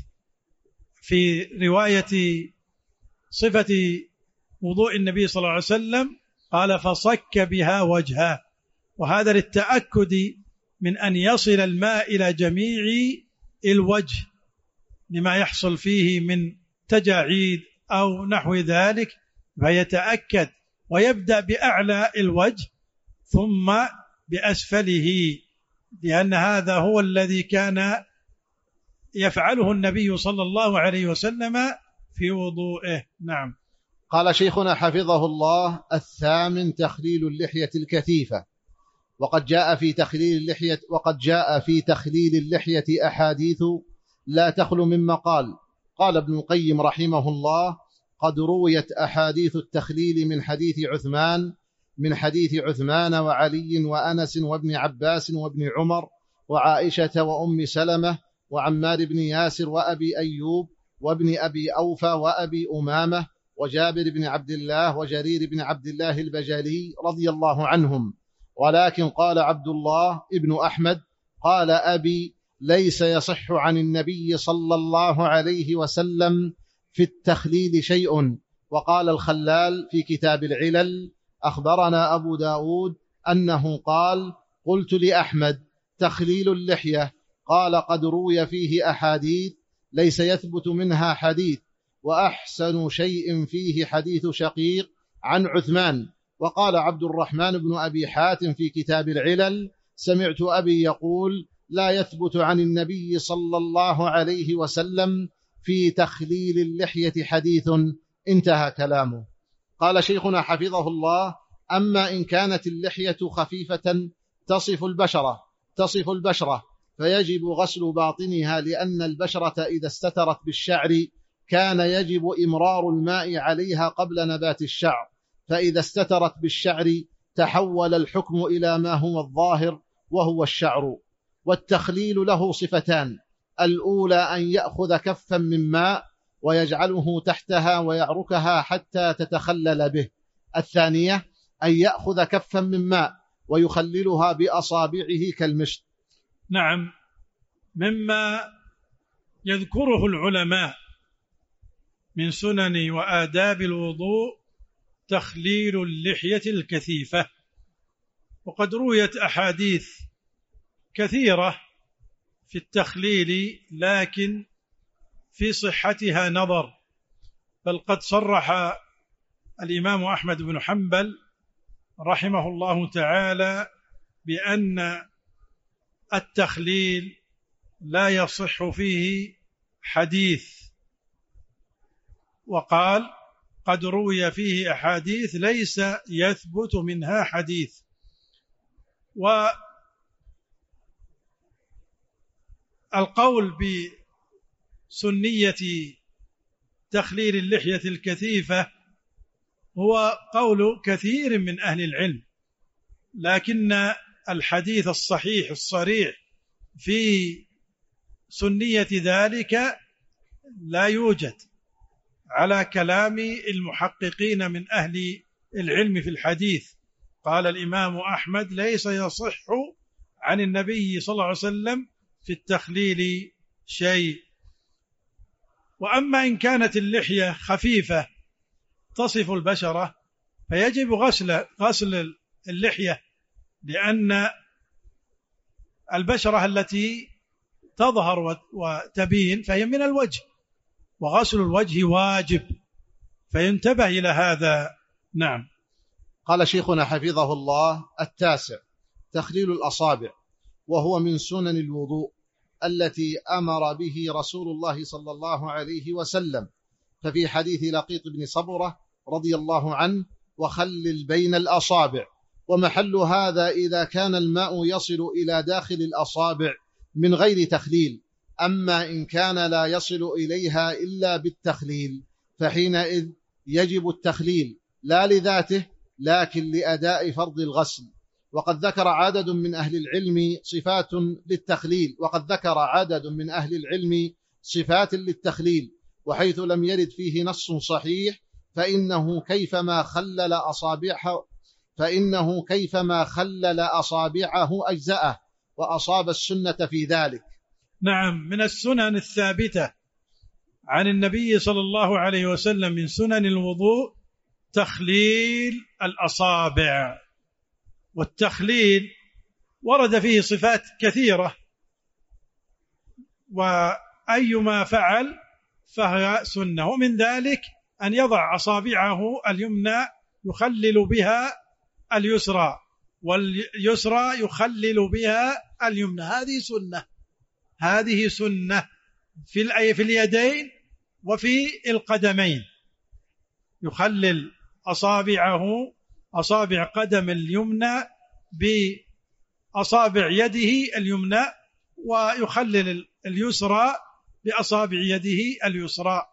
في رواية صفة وضوء النبي صلى الله عليه وسلم، قال: فصك بها وجهه، وهذا للتأكد من أن يصل الماء إلى جميع الوجه لما يحصل فيه من تجاعيد أو نحو ذلك، فيتأكد ويبدأ بأعلى الوجه ثم بأسفله، لأن هذا هو الذي كان يفعله النبي صلى الله عليه وسلم في وضوئه. نعم. قال شيخنا حفظه الله: الثامن تخليل اللحية الكثيفة. وقد جاء في تخليل اللحية وقد جاء في تخليل اللحية أحاديث لا تخلو من مقال. قال ابن القيم رحمه الله: قد رويت أحاديث التخليل من حديث عثمان من حديث عثمان وعلي وأنس وابن عباس وابن عمر وعائشة وأم سلمة وعمار بن ياسر وأبي أيوب وابن أبي أوفى وأبي أمامة وجابر بن عبد الله وجرير بن عبد الله البجلي رضي الله عنهم. ولكن قال عبد الله ابن أحمد قال أبي: ليس يصح عن النبي صلى الله عليه وسلم في التخليل شيء. وقال الخلال في كتاب العلل: أخبرنا أبو داود أنه قال: قلت لأحمد: تخليل اللحية؟ قال: قد روي فيه أحاديث ليس يثبت منها حديث، وأحسن شيء فيه حديث شقيق عن عثمان. وقال عبد الرحمن بن أبي حاتم في كتاب العلل: سمعت أبي يقول: لا يثبت عن النبي صلى الله عليه وسلم في تخليل اللحية حديث. انتهى كلامه. قال شيخنا حفظه الله: أما إن كانت اللحية خفيفة تصف البشرة تصف البشرة فيجب غسل باطنها، لأن البشرة إذا استترت بالشعر كان يجب إمرار الماء عليها قبل نبات الشعر، فإذا استترت بالشعر تحول الحكم إلى ما هو الظاهر وهو الشعر. والتخليل له صفتان: الأولى أن يأخذ كفا من ماء ويجعله تحتها ويعركها حتى تتخلل به. الثانية أن يأخذ كفا من ماء ويخللها بأصابعه كالمشط. نعم. مما يذكره العلماء من سنن وآداب الوضوء تخليل اللحية الكثيفة، وقد رويت أحاديث كثيرة في التخليل، لكن في صحتها نظر، بل قد صرح الإمام أحمد بن حنبل رحمه الله تعالى بأن التخليل لا يصح فيه حديث، وقال: قد روي فيه أحاديث ليس يثبت منها حديث. والقول بسنية تخليل اللحية الكثيفة هو قول كثير من أهل العلم، لكن الحديث الصحيح الصريح في سنية ذلك لا يوجد على كلام المحققين من أهل العلم في الحديث، قال الإمام أحمد: ليس يصح عن النبي صلى الله عليه وسلم في التخليل شيء. وأما إن كانت اللحية خفيفة تصف البشرة فيجب غسل غسل اللحية، لأن البشرة التي تظهر وتبين فهي من الوجه، وغسل الوجه واجب، فينتبه إلى هذا. نعم. قال شيخنا حفظه الله: التاسع تخليل الأصابع، وهو من سنن الوضوء التي أمر به رسول الله صلى الله عليه وسلم، ففي حديث لقيط بن صبرة رضي الله عنه: وخلل بين الأصابع. ومحل هذا إذا كان الماء يصل إلى داخل الأصابع من غير تخليل، أما إن كان لا يصل إليها إلا بالتخليل فحينئذ يجب التخليل، لا لذاته لكن لأداء فرض الغسل. وقد ذكر عدد من أهل العلم صفات للتخليل وقد ذكر عدد من أهل العلم صفات للتخليل وحيث لم يرد فيه نص صحيح فإنه كيفما خلل أصابعه فإنه كيفما خلل أصابعه أجزأه، وأصاب السنة في ذلك. نعم، من السنن الثابتة عن النبي صلى الله عليه وسلم من سنن الوضوء تخليل الأصابع. والتخليل ورد فيه صفات كثيرة، وأيما فعل فهي سنة، ومن ذلك أن يضع أصابعه اليمنى يخلل بها اليسرى، واليسرى يخلل بها اليمنى. هذه سنة هذه سنة في في اليدين وفي القدمين. يخلل أصابعه أصابع قدم اليمنى بأصابع يده اليمنى، ويخلل اليسرى بأصابع يده اليسرى.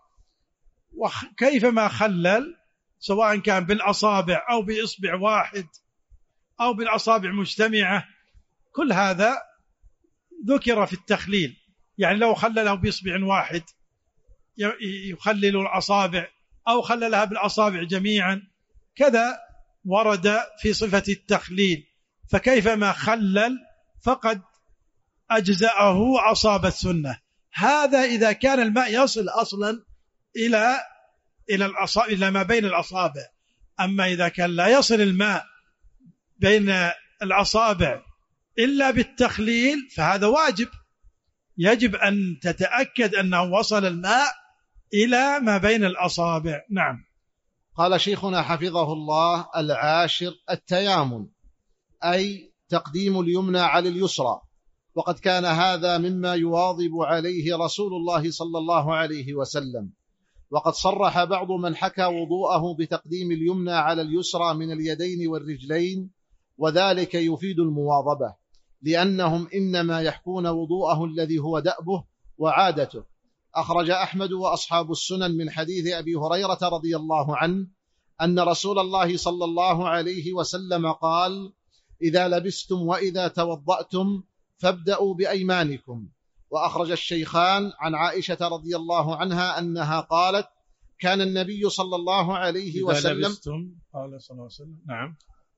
وكيفما خلل سواء كان بالأصابع أو بإصبع واحد أو بالأصابع مجتمعة، كل هذا ذكر في التخليل. يعني لو خلله بإصبع واحد يخلل الأصابع، أو خللها بالأصابع جميعا، كذا ورد في صفة التخليل. فكيفما خلل فقد أجزأه أصاب السنة. هذا إذا كان الماء يصل أصلا إلى إلى الأصابع، إلى ما بين الأصابع. أما إذا كان لا يصل الماء بين الأصابع إلا بالتخليل فهذا واجب، يجب أن تتأكد أنه وصل الماء إلى ما بين الأصابع. نعم. قال شيخنا حفظه الله: العاشر التيامن، أي تقديم اليمنى على اليسرى، وقد كان هذا مما يواظب عليه رسول الله صلى الله عليه وسلم. وقد صرح بعض من حكى وضوءه بتقديم اليمنى على اليسرى من اليدين والرجلين، وذلك يفيد المواظبة، لأنهم إنما يحكون وضوءه الذي هو دأبه وعادته. أخرج أحمد وأصحاب السنن من حديث أبي هريرة رضي الله عنه أن رسول الله صلى الله عليه وسلم قال: إذا لبستم وإذا توضأتم فابدأوا بأيمانكم. وأخرج الشيخان عن عائشة رضي الله عنها أنها قالت: كان النبي صلى الله عليه وسلم إذا لبستم قال صلى الله عليه وسلم. نعم.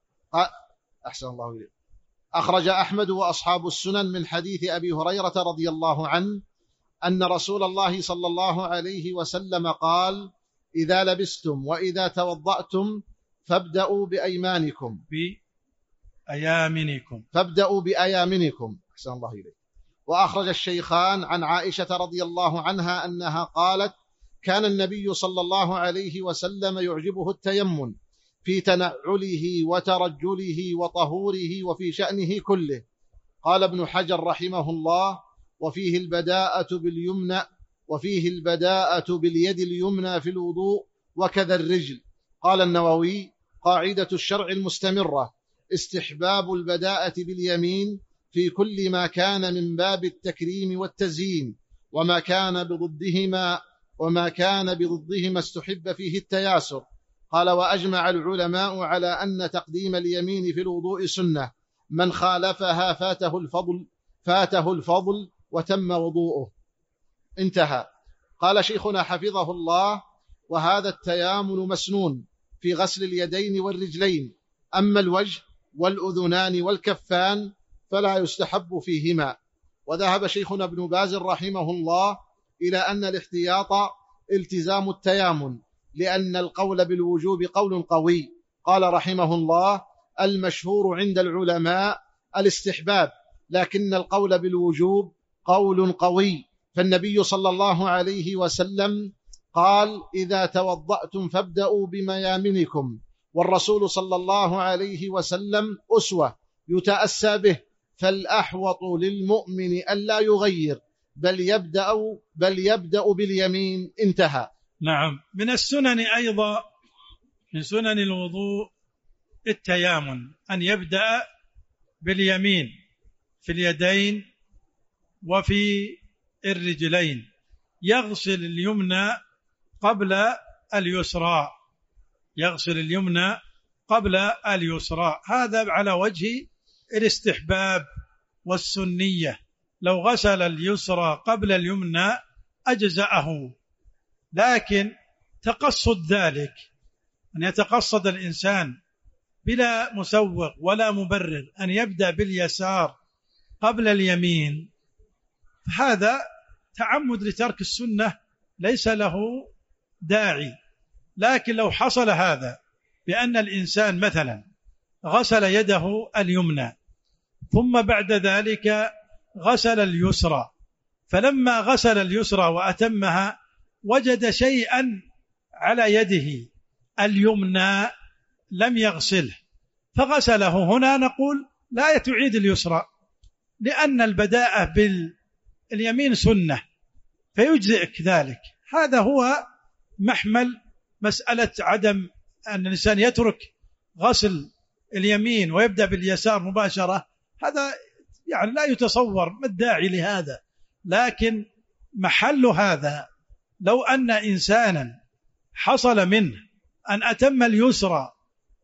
أحسن الله إليك. أخرج أحمد وأصحاب السنن من حديث أبي هريرة رضي الله عنه أن رسول الله صلى الله عليه وسلم قال: إذا لبستم وإذا توضأتم فابدأوا بأيمانكم بأيامنكم فابدأوا بأيامنكم أحسن الله إليك. وأخرج الشيخان عن عائشة رضي الله عنها أنها قالت: كان النبي صلى الله عليه وسلم يعجبه التيمم في تنعله وترجله وطهوره وفي شأنه كله. قال ابن حجر رحمه الله: وفيه البداءة باليمنى وفيه البداءة باليد اليمنى في الوضوء وكذا الرجل. قال النووي: قاعدة الشرع المستمرة استحباب البداءة باليمين في كل ما كان من باب التكريم والتزيين، وما كان بضدهما وما كان بضدهما استحب فيه التياسر. قال: وأجمع العلماء على أن تقديم اليمين في الوضوء سنة، من خالفها فاته الفضل فاته الفضل وتم وضوءه. انتهى. قال شيخنا حفظه الله: وهذا التيامن مسنون في غسل اليدين والرجلين، أما الوجه والأذنان والكفان فلا يستحب فيهما. وذهب شيخنا ابن باز رحمه الله إلى أن الاحتياط التزام التيامن، لأن القول بالوجوب قول قوي. قال رحمه الله: المشهور عند العلماء الاستحباب، لكن القول بالوجوب قول قوي. فالنبي صلى الله عليه وسلم قال: إذا توضأتم فابدأوا بميامنكم، والرسول صلى الله عليه وسلم أسوة يتأسى به، فالأحوط للمؤمن ألا يغير بل يبدأ, بل يبدأ باليمين. انتهى. نعم. من السنن أيضا، من سنن الوضوء التيامن، أن يبدأ باليمين في اليدين وفي الرجلين، يغسل اليمنى قبل اليسرى، يغسل اليمنى قبل اليسرى. هذا على وجه الاستحباب والسنية. لو غسل اليسرى قبل اليمنى أجزأه، لكن تقصد ذلك، أن يتقصد الإنسان بلا مسوغ ولا مبرر أن يبدأ باليسار قبل اليمين، هذا تعمد لترك السنة ليس له داعي. لكن لو حصل هذا بأن الإنسان مثلا غسل يده اليمنى ثم بعد ذلك غسل اليسرى، فلما غسل اليسرى وأتمها وجد شيئا على يده اليمنى لم يغسله فغسله، هنا نقول لا تعيد اليسرى، لأن البداءة باليمين سنة فيجزئك ذلك. هذا هو محمل مسألة عدم أن الإنسان يترك غسل اليمين ويبدأ باليسار مباشرة، هذا يعني لا يتصور، ما الداعي لهذا. لكن محل هذا لو أن إنسانا حصل منه أن أتم اليسرى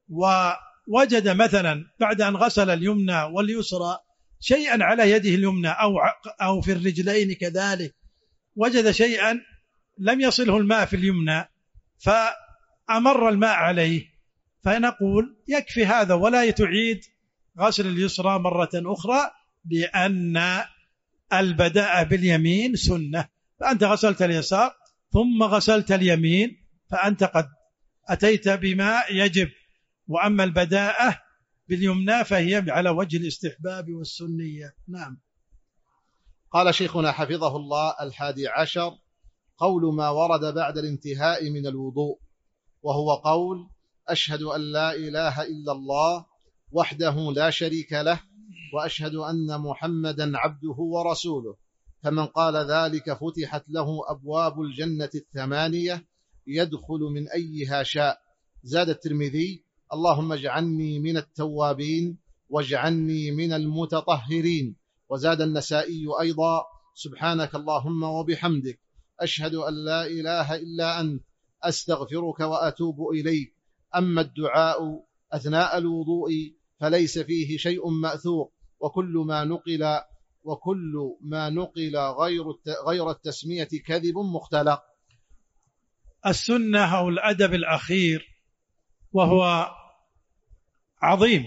ووجد مثلا بعد أن غسل اليمنى واليسرى شيئا على يده اليمنى أو أو في الرجلين كذلك، وجد شيئا لم يصله الماء في اليمنى فأمر الماء عليه، فنقول يكفي هذا ولا تعيد غسل اليسرى مرة أخرى، لأن البداء باليمين سنة. فأنت غسلت اليسار ثم غسلت اليمين فأنت قد أتيت بما يجب، وأما البداءة باليمنى فهي على وجه الاستحباب والسنية. نعم. قال شيخنا حفظه الله: الحادي عشر قول ما ورد بعد الانتهاء من الوضوء، وهو قول: أشهد أن لا إله إلا الله وحده لا شريك له، وأشهد أن محمدا عبده ورسوله. فمن قال ذلك فتحت له أبواب الجنة الثمانية يدخل من أيها شاء. زاد الترمذي: اللهم اجعلني من التوابين واجعلني من المتطهرين. وزاد النسائي أيضا: سبحانك اللهم وبحمدك أشهد أن لا إله إلا أنت أستغفرك وأتوب إليك. أما الدعاء أثناء الوضوء فليس فيه شيء مأثور، وكل ما نقل وكل ما نقل غير غير التسمية كذب مختلق. السنة أو الأدب الأخير وهو عظيم،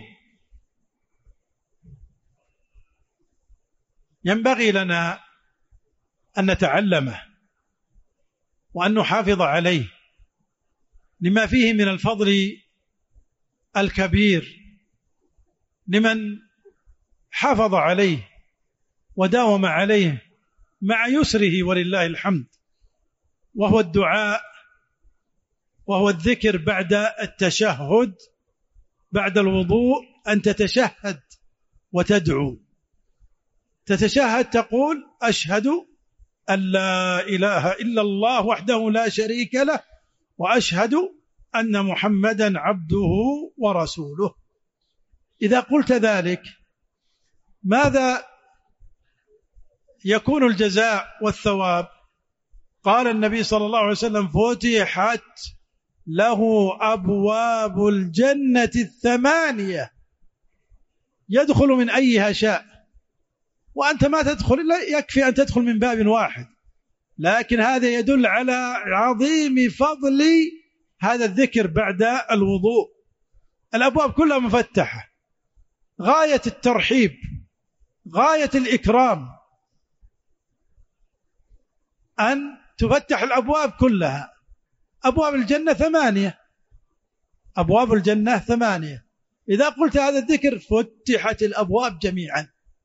ينبغي لنا أن نتعلمه وأن نحافظ عليه، لما فيه من الفضل الكبير لمن حافظ عليه وداوم عليه مع يسره ولله الحمد، وهو الدعاء، وهو الذكر بعد التشهد، بعد الوضوء أن تتشهد وتدعو. تتشهد تقول: أشهد أن لا إله إلا الله وحده لا شريك له، وأشهد أن محمدا عبده ورسوله. إذا قلت ذلك ماذا يكون الجزاء والثواب؟ قال النبي صلى الله عليه وسلم: فتحت له أبواب الجنة الثمانية يدخل من أيها شاء. وأنت ما تدخل إلا يكفي أن تدخل من باب واحد، لكن هذا يدل على عظيم فضل هذا الذكر بعد الوضوء، الأبواب كلها مفتحة، غاية الترحيب، غاية الإكرام أن تفتح الأبواب كلها. أبواب الجنة ثمانية، أبواب الجنة ثمانية، إذا قلت هذا الذكر فتحت الأبواب جميعا.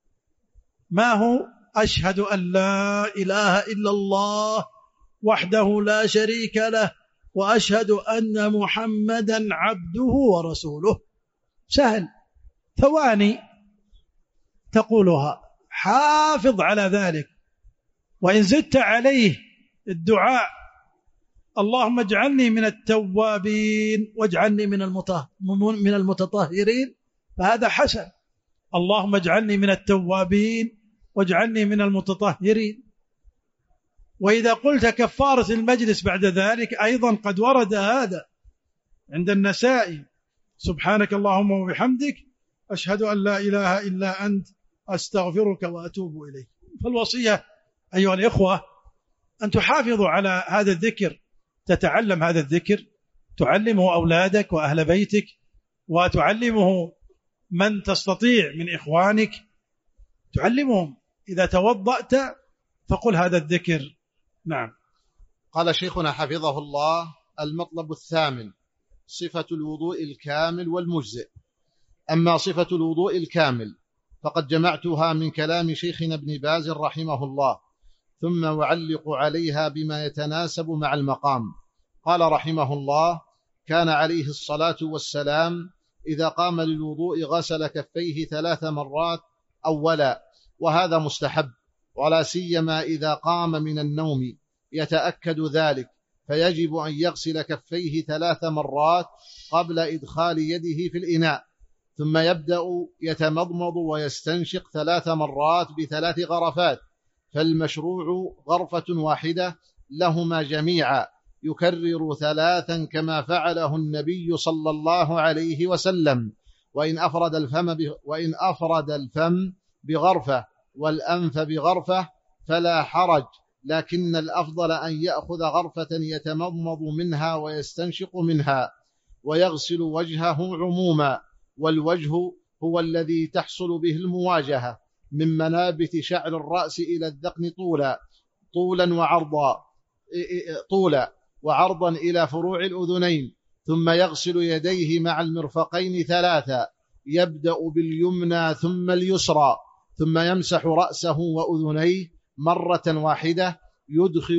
ما هو؟ أشهد أن لا إله إلا الله وحده لا شريك له وأشهد أن محمدا عبده ورسوله. سهل، ثواني تقولها، حافظ على ذلك. وإن زدت عليه الدعاء اللهم اجعلني من التوابين واجعلني من من المتطهرين، فهذا حسن. اللهم اجعلني من التوابين واجعلني من المتطهرين. وإذا قلت كفارة المجلس بعد ذلك أيضا قد ورد هذا عند النسائي: سبحانك اللهم وبحمدك أشهد أن لا إله إلا أنت أستغفرك وأتوب إليك. فالوصية أيها الإخوة أن تحافظوا على هذا الذكر، تتعلم هذا الذكر، تعلمه أولادك وأهل بيتك، وتعلمه من تستطيع من إخوانك، تعلمهم. إذا توضأت فقل هذا الذكر. نعم. قال شيخنا حفظه الله: المطلب الثامن صفة الوضوء الكامل والمجزئ. أما صفة الوضوء الكامل فقد جمعتها من كلام شيخنا ابن باز رحمه الله، ثم أعلق عليها بما يتناسب مع المقام. قال رحمه الله: كان عليه الصلاة والسلام إذا قام للوضوء غسل كفيه ثلاث مرات أولا، وهذا مستحب، ولا سيما إذا قام من النوم يتأكد ذلك، فيجب أن يغسل كفيه ثلاث مرات قبل إدخال يده في الإناء، ثم يبدأ يتمضمض ويستنشق ثلاث مرات بثلاث غرفات، فالمشروع غرفة واحدة لهما جميعا، يكرر ثلاثا كما فعله النبي صلى الله عليه وسلم. وإن أفرد الفم وإن أفرد الفم بغرفة والأنف بغرفة فلا حرج، لكن الأفضل أن يأخذ غرفة يتمضمض منها ويستنشق منها، ويغسل وجهه عموما، والوجه هو الذي تحصل به المواجهة من منابت شعر الرأس إلى الذقن طولا طولا وعرضا طولا وعرضا إلى فروع الأذنين، ثم يغسل يديه مع المرفقين ثلاثا، يبدأ باليمنى ثم اليسرى، ثم يمسح رأسه وأذنيه مرة واحدة، يدخل,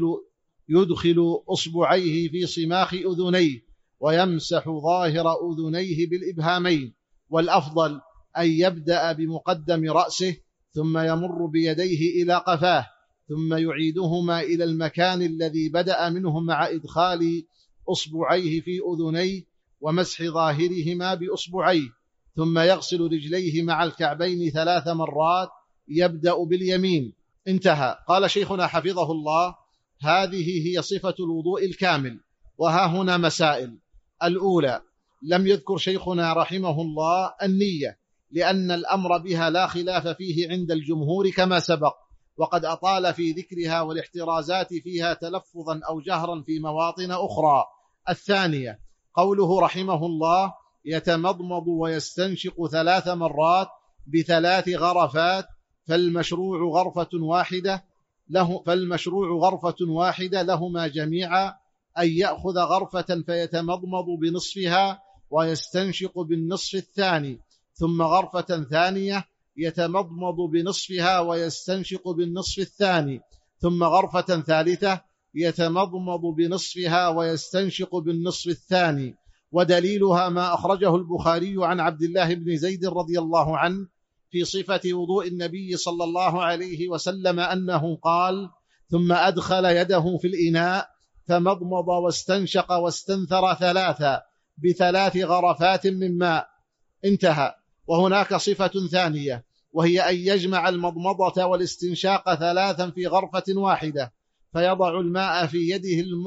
يدخل أصبعيه في صماخ أذنيه، ويمسح ظاهر أذنيه بالإبهامين. والأفضل أن يبدأ بمقدم رأسه ثم يمر بيديه إلى قفاه، ثم يعيدهما إلى المكان الذي بدأ منه مع إدخال أصبعيه في أذنيه ومسح ظاهرهما بأصبعيه، ثم يغسل رجليه مع الكعبين ثلاث مرات، يبدأ باليمين. انتهى. قال شيخنا حفظه الله: هذه هي صفة الوضوء الكامل. وها هنا مسائل. الأولى: لم يذكر شيخنا رحمه الله النية، لأن الأمر بها لا خلاف فيه عند الجمهور كما سبق، وقد أطال في ذكرها والاحترازات فيها تلفظا أو جهرا في مواطن أخرى. الثانية: قوله رحمه الله: يتمضمض ويستنشق ثلاث مرات بثلاث غرفات، فالمشروع غرفة واحدة له فالمشروع غرفة واحدة لهما جميعا، أن يأخذ غرفة فيتمضمض بنصفها ويستنشق بالنصف الثاني، ثم غرفة ثانية يتمضمض بنصفها ويستنشق بالنصف الثاني، ثم غرفة ثالثة يتمضمض بنصفها ويستنشق بالنصف الثاني. ودليلها ما أخرجه البخاري عن عبد الله بن زيد رضي الله عنه في صفة وضوء النبي صلى الله عليه وسلم أنه قال: ثم أدخل يده في الإناء فمضمض واستنشق واستنثر ثلاثا بثلاث غرفات من ماء. انتهى. وهناك صفة ثانية، وهي أن يجمع المضمضة والاستنشاق ثلاثا في غرفة واحدة، فيضع الماء في يده الم...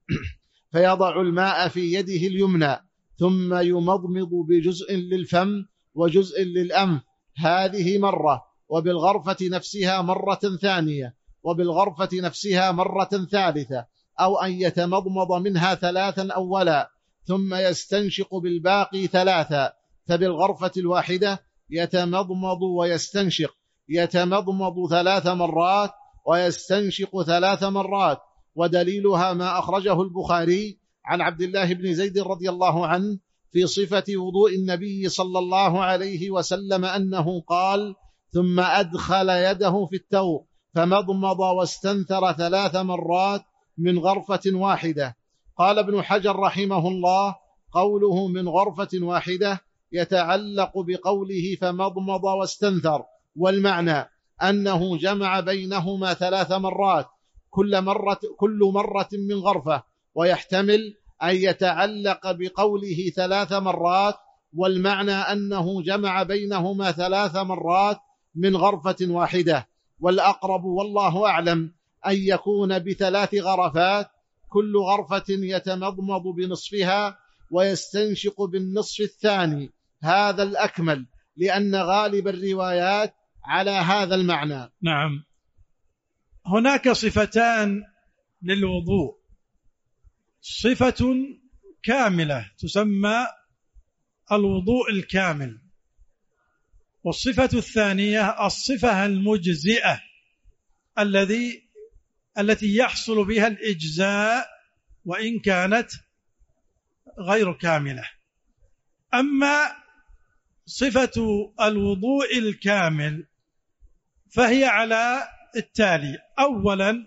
فيضع الماء في يده اليمنى، ثم يمضمض بجزء للفم وجزء للأنف، هذه مرة، وبالغرفة نفسها مرة ثانية، وبالغرفة نفسها مرة ثالثة، أو أن يتمضمض منها ثلاثا أولا، ثم يستنشق بالباقي ثلاثا. فبالغرفة الواحدة يتمضمض ويستنشق، يتمضمض ثلاث مرات ويستنشق ثلاث مرات. ودليلها ما أخرجه البخاري عن عبد الله بن زيد رضي الله عنه في صفة وضوء النبي صلى الله عليه وسلم أنه قال: ثم أدخل يده في التوق فمضمض واستنثر ثلاث مرات من غرفة واحدة. قال ابن حجر رحمه الله: قوله من غرفة واحدة يتعلق بقوله فمضمض واستنثر، والمعنى أنه جمع بينهما ثلاث مرات كل مرة, كل مرة من غرفة، ويحتمل أن يتعلق بقوله ثلاث مرات، والمعنى أنه جمع بينهما ثلاث مرات من غرفة واحدة. والأقرب والله أعلم أن يكون بثلاث غرفات، كل غرفة يتمضمض بنصفها ويستنشق بالنصف الثاني، هذا الأكمل، لأن غالب الروايات على هذا المعنى. نعم. هناك صفتان للوضوء: صفة كاملة تسمى الوضوء الكامل، والصفة الثانية الصفة المجزئة الذي التي يحصل بها الإجزاء وإن كانت غير كاملة. أما صفة الوضوء الكامل فهي على التالي: أولا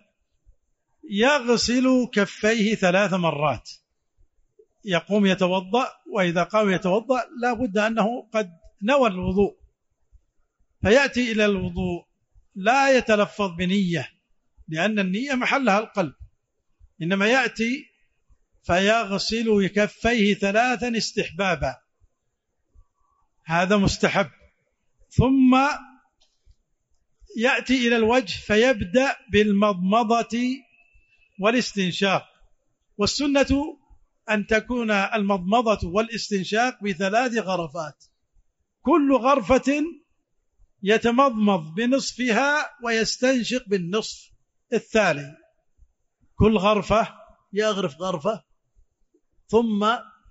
يغسل كفيه ثلاث مرات، يقوم يتوضأ، وإذا قام يتوضأ لا بد أنه قد نوى الوضوء، فيأتي إلى الوضوء لا يتلفظ بنية لأن النية محلها القلب، إنما يأتي فيغسل كفيه ثلاثا استحبابا، هذا مستحب. ثم يأتي إلى الوجه فيبدأ بالمضمضة والاستنشاق، والسنة أن تكون المضمضة والاستنشاق بثلاث غرفات، كل غرفة يتمضمض بنصفها ويستنشق بالنصف الثاني، كل غرفة يغرف غرفة ثم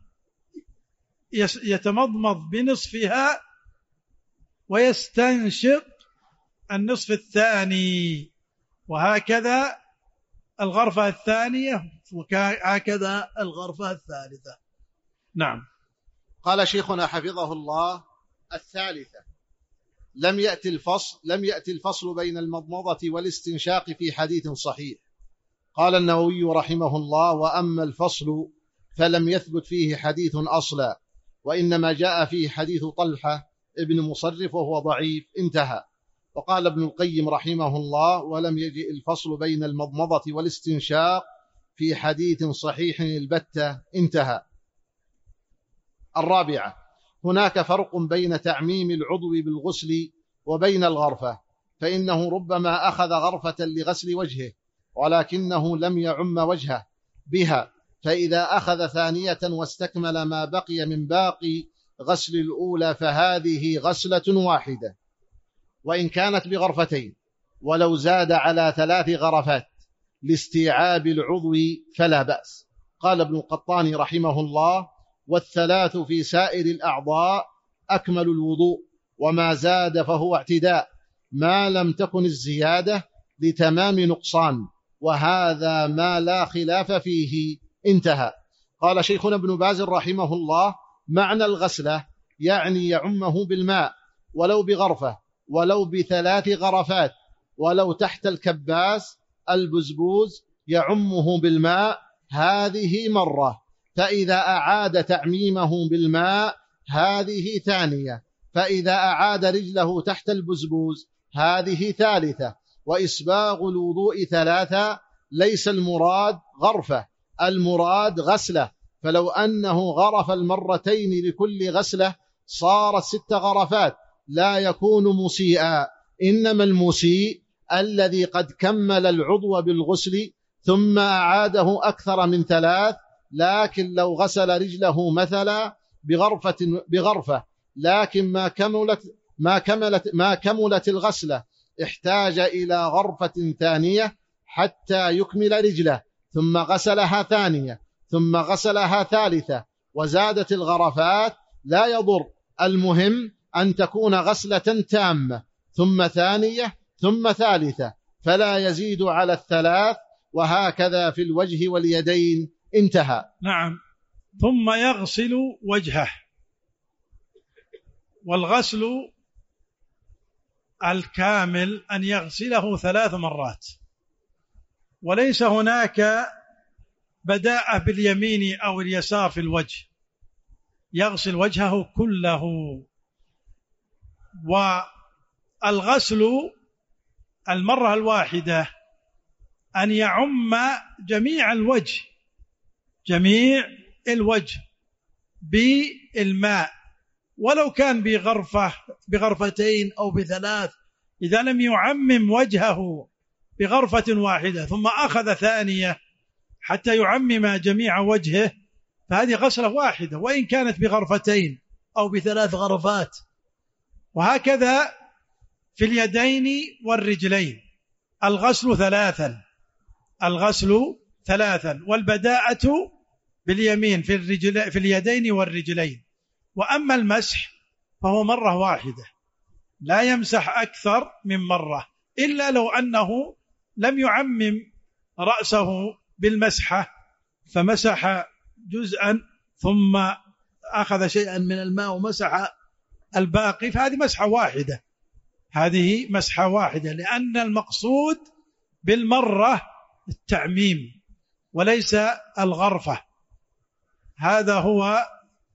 يتمضمض بنصفها ويستنشق النصف الثاني، وهكذا الغرفة الثانية وهكذا الغرفة الثالثة. نعم. قال شيخنا حفظه الله: الثالثة لم يأتي الفصل لم يأتي الفصل بين المضمضة والاستنشاق في حديث صحيح. قال النووي رحمه الله: وأما الفصل فلم يثبت فيه حديث أصلا، وإنما جاء فيه حديث طلحة ابن مصرف وهو ضعيف، انتهى. وقال ابن القيم رحمه الله: ولم يجئ الفصل بين المضمضة والاستنشاق في حديث صحيح البتة، انتهى. الرابعة: هناك فرق بين تعميم العضو بالغسل وبين الغرفة، فإنه ربما أخذ غرفة لغسل وجهه ولكنه لم يعم وجهه بها، فإذا أخذ ثانية واستكمل ما بقي من باقي غسل الأولى فهذه غسلة واحدة وإن كانت بغرفتين، ولو زاد على ثلاث غرفات لاستيعاب العضو فلا بأس. قال ابن القطان رحمه الله: والثلاث في سائر الأعضاء أكمل الوضوء، وما زاد فهو اعتداء ما لم تكن الزيادة لتمام نقصان، وهذا ما لا خلاف فيه، انتهى. قال شيخنا ابن باز رحمه الله: معنى الغسلة يعني يعمه بالماء، ولو بغرفة ولو بثلاث غرفات، ولو تحت الكباس البزبوز يعمه بالماء هذه مرة، فإذا أعاد تعميمه بالماء هذه ثانية، فإذا أعاد رجله تحت البزبوز هذه ثالثة. وإسباغ الوضوء ثلاثة ليس المراد غرفة، المراد غسلة، فلو أنه غرف المرتين لكل غسلة صارت ست غرفات لا يكون مسيئا، إنما المسيء الذي قد كمل العضو بالغسل ثم أعاده أكثر من ثلاث، لكن لو غسل رجله مثلا بغرفة, بغرفة لكن ما كملت, ما, كملت ما كملت الغسلة احتاج إلى غرفة ثانية حتى يكمل رجله، ثم غسلها ثانية، ثم غسلها ثالثة، وزادت الغرفات لا يضر، المهم أن تكون غسلة تامة ثم ثانية ثم ثالثة، فلا يزيد على الثلاث، وهكذا في الوجه واليدين. انتهى. نعم. ثم يغسل وجهه، والغسل الكامل أن يغسله ثلاث مرات، وليس هناك بداءة باليمين أو اليسار في الوجه، يغسل وجهه كله. والغسل المرة الواحدة أن يعم جميع الوجه، جميع الوجه بالماء، ولو كان بغرفة بغرفتين أو بثلاث، إذا لم يعمم وجهه بغرفة واحدة ثم أخذ ثانية حتى يعمم جميع وجهه، فهذه غسلة واحدة وإن كانت بغرفتين أو بثلاث غرفات. وهكذا في اليدين والرجلين الغسل ثلاثا، الغسل ثلاثا، والبداءة باليمين في الرجل في اليدين والرجلين. وأما المسح فهو مرة واحدة، لا يمسح أكثر من مرة، إلا لو أنه لم يعمم رأسه بالمسحة فمسح جزءا ثم أخذ شيئا من الماء ومسح الباقي، فهذه مسحة واحدة، هذه مسحة واحدة، لأن المقصود بالمرة التعميم وليس الغرفة. هذا هو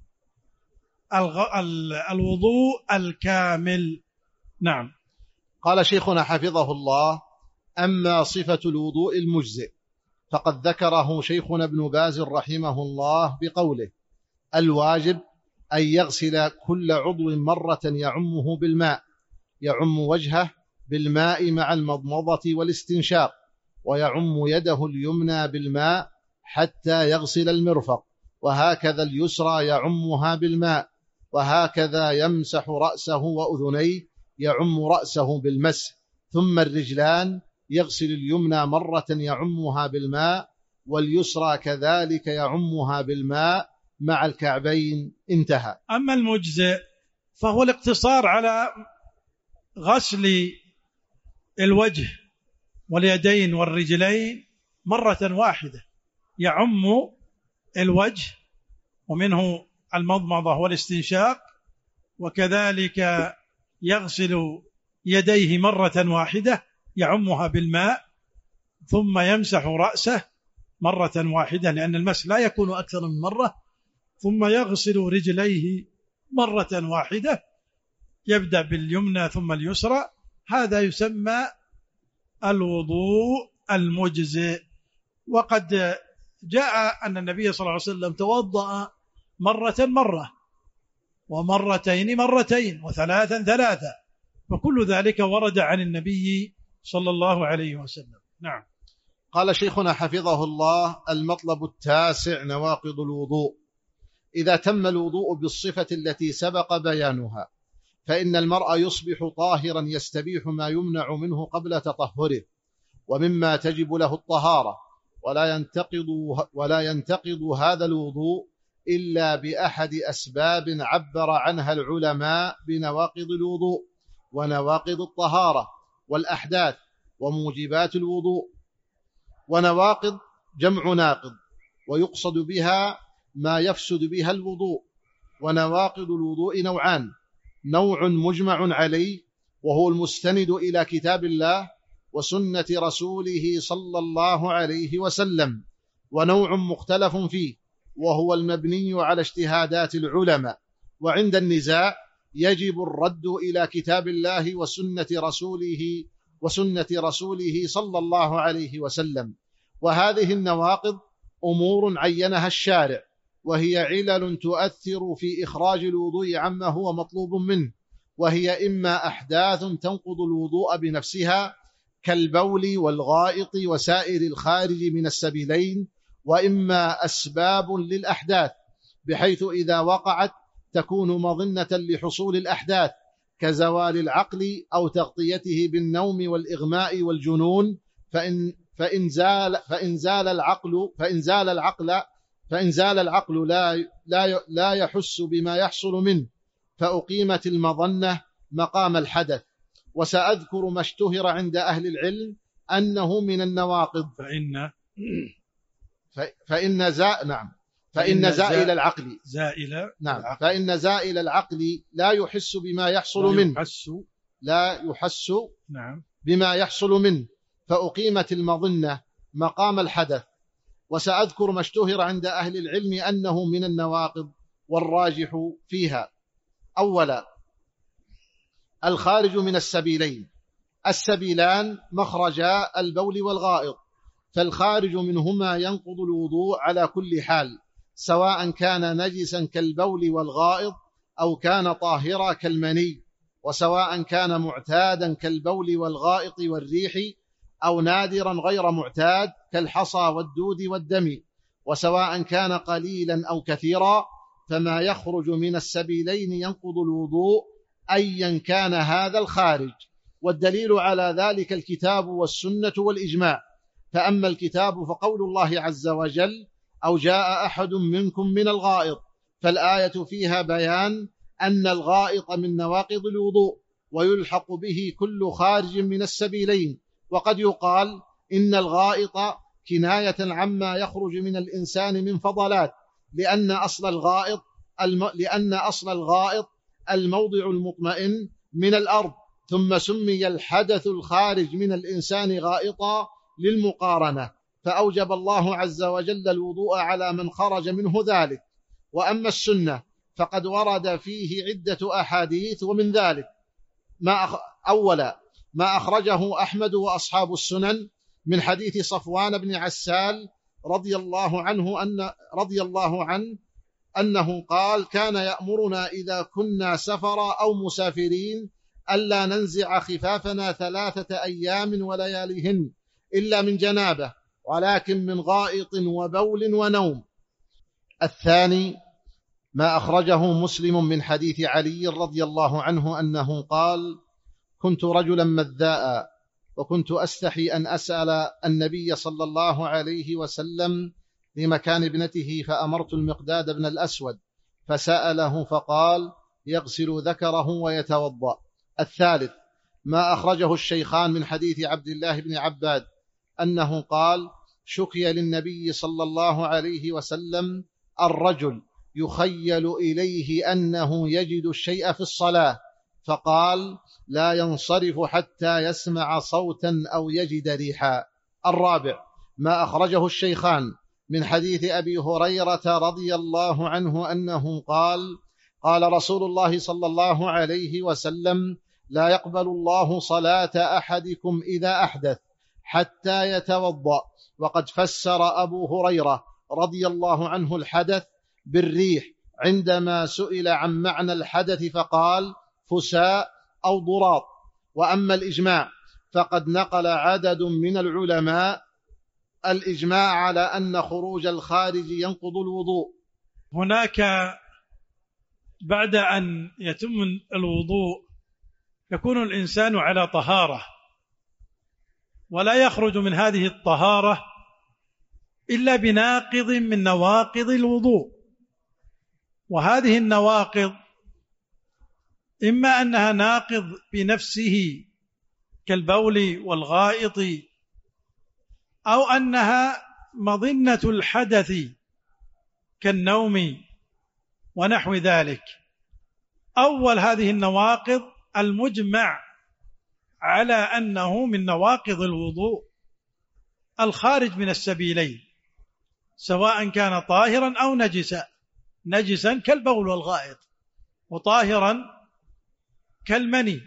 الوضوء الكامل. نعم. قال شيخنا حفظه الله: أما صفة الوضوء المجزئ فقد ذكره شيخنا ابن باز رحمه الله بقوله: الواجب أن يغسل كل عضو مرة يعمه بالماء، يعم وجهه بالماء مع المضمضة والاستنشاق، ويعم يده اليمنى بالماء حتى يغسل المرفق، وهكذا اليسرى يعمها بالماء، وهكذا يمسح رأسه وأذنيه، يعم رأسه بالمسح. ثم الرجلان يغسل اليمنى مرة يعمها بالماء، واليسرى كذلك يعمها بالماء مع الكعبين. انتهى. أما المجزئ فهو الاقتصار على غسل الوجه واليدين والرجلين مرة واحدة، يعم الوجه ومنه المضمضة والاستنشاق، وكذلك يغسل يديه مرة واحدة يعمها بالماء، ثم يمسح رأسه مرة واحدة لأن المسح لا يكون أكثر من مرة، ثم يغسل رجليه مرة واحدة، يبدأ باليمنى ثم اليسرى. هذا يسمى الوضوء المجزئ. وقد جاء أن النبي صلى الله عليه وسلم توضأ مرة مرة، ومرتين مرتين، وثلاثا ثلاثا، فكل ذلك ورد عن النبي صلى الله عليه وسلم. نعم. قال شيخنا حفظه الله: المطلب التاسع نواقض الوضوء. إذا تم الوضوء بالصفة التي سبق بيانها فإن المرء يصبح طاهرا يستبيح ما يمنع منه قبل تطهره، ومما تجب له الطهارة، ولا ينتقض, ولا ينتقض هذا الوضوء إلا بأحد أسباب عبر عنها العلماء بنواقض الوضوء ونواقض الطهارة والأحداث وموجبات الوضوء. ونواقض جمع ناقض، ويقصد بها ما يفسد بها الوضوء. ونواقض الوضوء نوعان: نوع مجمع عليه وهو المستند إلى كتاب الله وسنة رسوله صلى الله عليه وسلم، ونوع مختلف فيه وهو المبني على اجتهادات العلماء، وعند النزاع يجب الرد إلى كتاب الله وسنة رسوله وسنة رسوله صلى الله عليه وسلم. وهذه النواقض أمور عينها الشارع، وهي علل تؤثر في إخراج الوضوء عما هو مطلوب منه، وهي إما أحداث تنقض الوضوء بنفسها كالبول والغائط وسائر الخارج من السبيلين، وإما أسباب للأحداث بحيث إذا وقعت تكون مظنة لحصول الأحداث كزوال العقل أو تغطيته بالنوم والإغماء والجنون، فإن فإن زال فإن زال العقل فإن زال العقل فإن زال العقل لا, لا, لا يحس بما يحصل منه فأقيمت المظنة مقام الحدث. وسأذكر ما اشتهر عند أهل العلم أنه من النواقض. فإن فإن زا نعم فإن زائل العقل زائل نعم العقل. فإن زائل العقل لا يحس بما يحصل منه يحس لا يحس نعم بما يحصل منه فأقيمت المظنة مقام الحدث. وسأذكر ما اشتهر عند أهل العلم أنه من النواقض والراجح فيها. أولا الخارج من السبيلين. السبيلان مخرجا البول والغائط، فالخارج منهما ينقض الوضوء على كل حال، سواء كان نجسا كالبول والغائط أو كان طاهرا كالمني، وسواء كان معتادا كالبول والغائط والريح أو نادرا غير معتاد كالحصى والدود والدم، وسواء كان قليلا أو كثيرا، فما يخرج من السبيلين ينقض الوضوء أيا كان هذا الخارج. والدليل على ذلك الكتاب والسنة والإجماع. فأما الكتاب فقول الله عز وجل: أو جاء أحد منكم من الغائط، فالآية فيها بيان أن الغائط من نواقض الوضوء، ويلحق به كل خارج من السبيلين. وقد يقال إن الغائط كناية عما يخرج من الإنسان من فضلات، لأن أصل الغائط الم... لأن أصل الغائط الموضع المطمئن من الأرض، ثم سمي الحدث الخارج من الإنسان غائطا للمقارنة، فأوجب الله عز وجل الوضوء على من خرج منه ذلك. وأما السنة فقد ورد فيه عدة أحاديث، ومن ذلك ما أخ... أولا ما أخرجه أحمد وأصحاب السنن من حديث صفوان بن عسال رضي الله عنه أن رضي الله عنه أنه قال: كان يأمرنا إذا كنا سفرا أو مسافرين ألا ننزع خفافنا ثلاثة أيام ولياليهن إلا من جنابه، ولكن من غائط وبول ونوم. الثاني ما أخرجه مسلم من حديث علي رضي الله عنه أنه قال: كنت رجلا مذاء، وكنت أستحي أن أسأل النبي صلى الله عليه وسلم لمكان ابنته، فأمرت المقداد بن الأسود فسأله فقال: يغسل ذكره ويتوضأ. الثالث ما أخرجه الشيخان من حديث عبد الله بن عباد أنه قال: شكي للنبي صلى الله عليه وسلم الرجل يخيل إليه أنه يجد الشيء في الصلاة، فقال: لا ينصرف حتى يسمع صوتا أو يجد ريحا. الرابع ما أخرجه الشيخان من حديث أبي هريرة رضي الله عنه أنه قال: قال رسول الله صلى الله عليه وسلم: لا يقبل الله صلاة أحدكم إذا أحدث حتى يتوضأ. وقد فسر أبو هريرة رضي الله عنه الحدث بالريح عندما سئل عن معنى الحدث فقال: فساء أو ضراط. وأما الإجماع فقد نقل عدد من العلماء الإجماع على أن خروج الخارج ينقض الوضوء. هناك بعد أن يتم الوضوء يكون الإنسان على طهارة، ولا يخرج من هذه الطهارة إلا بناقض من نواقض الوضوء. وهذه النواقض إما أنها ناقض بنفسه كالبول والغائط، أو أنها مظنة الحدث كالنوم ونحو ذلك. أول هذه النواقض المجمع على أنه من نواقض الوضوء الخارج من السبيلين، سواء كان طاهرا أو نجسا، نجسا كالبول والغائط، وطاهرا كالمني.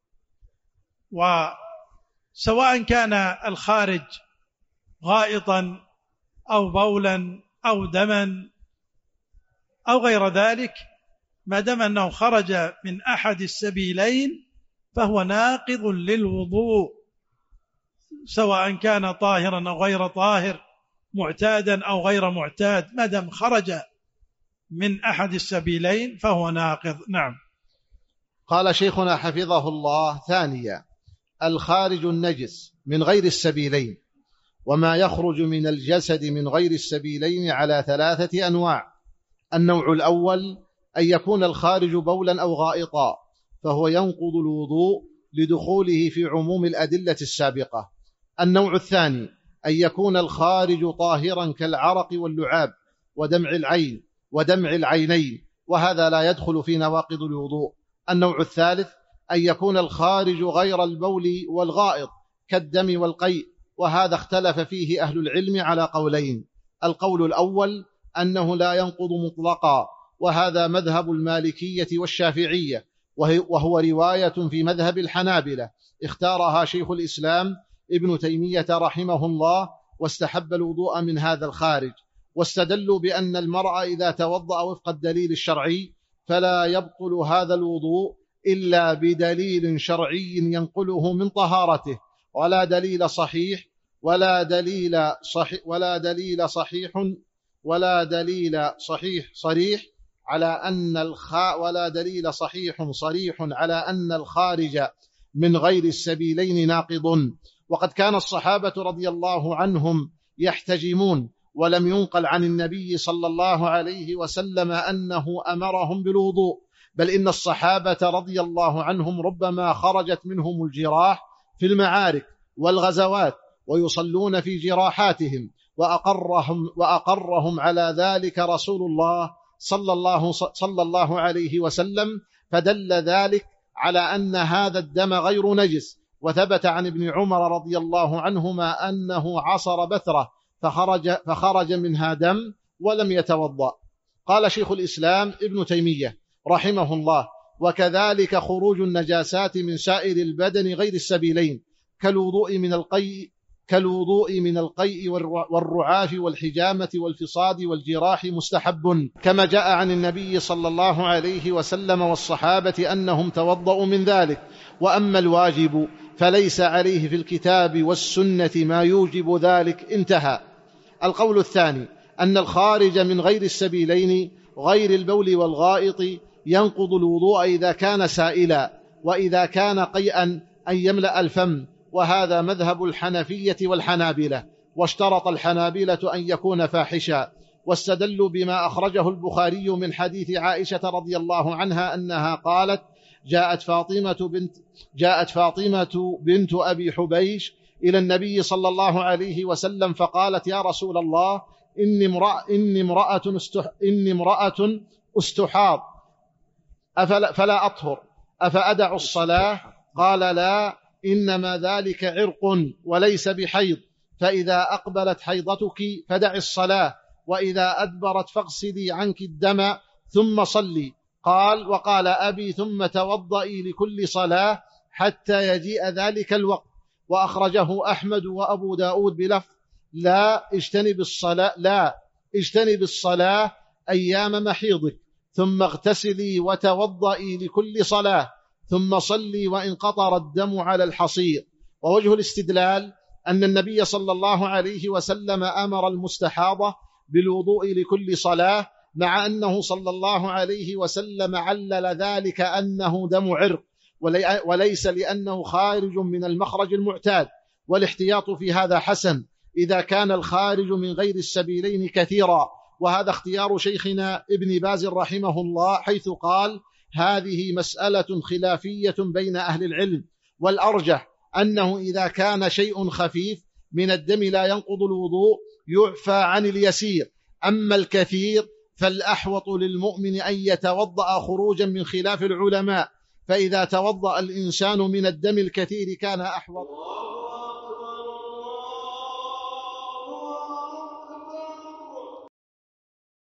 وسواء كان الخارج غائطا أو بولا أو دما أو غير ذلك، ما دام أنه خرج من أحد السبيلين فهو ناقض للوضوء، سواء كان طاهرا أو غير طاهر، معتادا أو غير معتاد، ما دام خرج من أحد السبيلين فهو ناقض. نعم. قال شيخنا حفظه الله: ثانيا الخارج النجس من غير السبيلين، وما يخرج من الجسد من غير السبيلين على ثلاثة أنواع. النوع الأول أن يكون الخارج بولا أو غائطا، فهو ينقض الوضوء لدخوله في عموم الأدلة السابقة. النوع الثاني أن يكون الخارج طاهرا كالعرق واللعاب ودمع العين ودمع العينين، وهذا لا يدخل في نواقض الوضوء. النوع الثالث أن يكون الخارج غير البول والغائط كالدم والقيء، وهذا اختلف فيه أهل العلم على قولين. القول الأول أنه لا ينقض مطلقا، وهذا مذهب المالكية والشافعية، وهو رواية في مذهب الحنابلة اختارها شيخ الإسلام ابن تيمية رحمه الله، واستحب الوضوء من هذا الخارج، واستدلوا بأن المرء إذا توضأ وفق الدليل الشرعي فلا يبطل هذا الوضوء إلا بدليل شرعي ينقله من طهارته، ولا دليل صحيح ولا دليل صحيح ولا دليل صحيح ولا دليل صحيح صريح على أن الخا ولا دليل صحيح صريح على أن الخارج من غير السبيلين ناقض. وقد كان الصحابة رضي الله عنهم يحتجمون، ولم ينقل عن النبي صلى الله عليه وسلم أنه أمرهم بالوضوء، بل إن الصحابة رضي الله عنهم ربما خرجت منهم الجراح في المعارك والغزوات ويصلون في جراحاتهم، وأقرهم, وأقرهم على ذلك رسول الله صلى الله, صلى الله عليه وسلم، فدل ذلك على أن هذا الدم غير نجس. وثبت عن ابن عمر رضي الله عنهما أنه عصر بثرة فخرج, فخرج منها دم ولم يتوضأ. قال شيخ الإسلام ابن تيمية رحمه الله: وكذلك خروج النجاسات من سائر البدن غير السبيلين كالوضوء من القيء كالوضوء من القيء والرعاف والحجامة والفصاد والجراح مستحب، كما جاء عن النبي صلى الله عليه وسلم والصحابة أنهم توضأوا من ذلك. وأما الواجب فليس عليه في الكتاب والسنة ما يوجب ذلك. انتهى. القول الثاني أن الخارج من غير السبيلين غير البول والغائط ينقض الوضوء إذا كان سائلا، وإذا كان قيئا أن يملأ الفم، وهذا مذهب الحنفية والحنابلة، واشترط الحنابلة أن يكون فاحشا، واستدلوا بما أخرجه البخاري من حديث عائشة رضي الله عنها أنها قالت: جاءت فاطمة بنت, جاءت فاطمة بنت أبي حبيش إلى النبي صلى الله عليه وسلم فقالت: يا رسول الله، إني امرأة, إني امرأة, استح إني امرأة استحاض أفلا فلا أطهر أفأدع الصلاة؟ قال: لا، إنما ذلك عرق وليس بحيض، فإذا أقبلت حيضتك فدع الصلاة، وإذا أدبرت فاغسلي عنك الدم ثم صلي. قال: وقال أبي: ثم توضئي لكل صلاة حتى يجيء ذلك الوقت. وأخرجه أحمد وأبو داود بلفظ: لا اجتنب الصلاة لا اجتنب الصلاة أيام محيضك، ثم اغتسلي وتوضئي لكل صلاة، ثم صلي وإن قطر الدم على الحصير. ووجه الاستدلال أن النبي صلى الله عليه وسلم أمر المستحاضة بالوضوء لكل صلاة، مع أنه صلى الله عليه وسلم علل ذلك أنه دم عرق، وليس لأنه خارج من المخرج المعتاد. والاحتياط في هذا حسن إذا كان الخارج من غير السبيلين كثيرا، وهذا اختيار شيخنا ابن باز رحمه الله، حيث قال: هذه مسألة خلافية بين أهل العلم، والأرجح أنه إذا كان شيء خفيف من الدم لا ينقض الوضوء يعفى عن اليسير، أما الكثير فالأحوط للمؤمن أن يتوضأ خروجا من خلاف العلماء، فإذا توضأ الإنسان من الدم الكثير كان أحوط.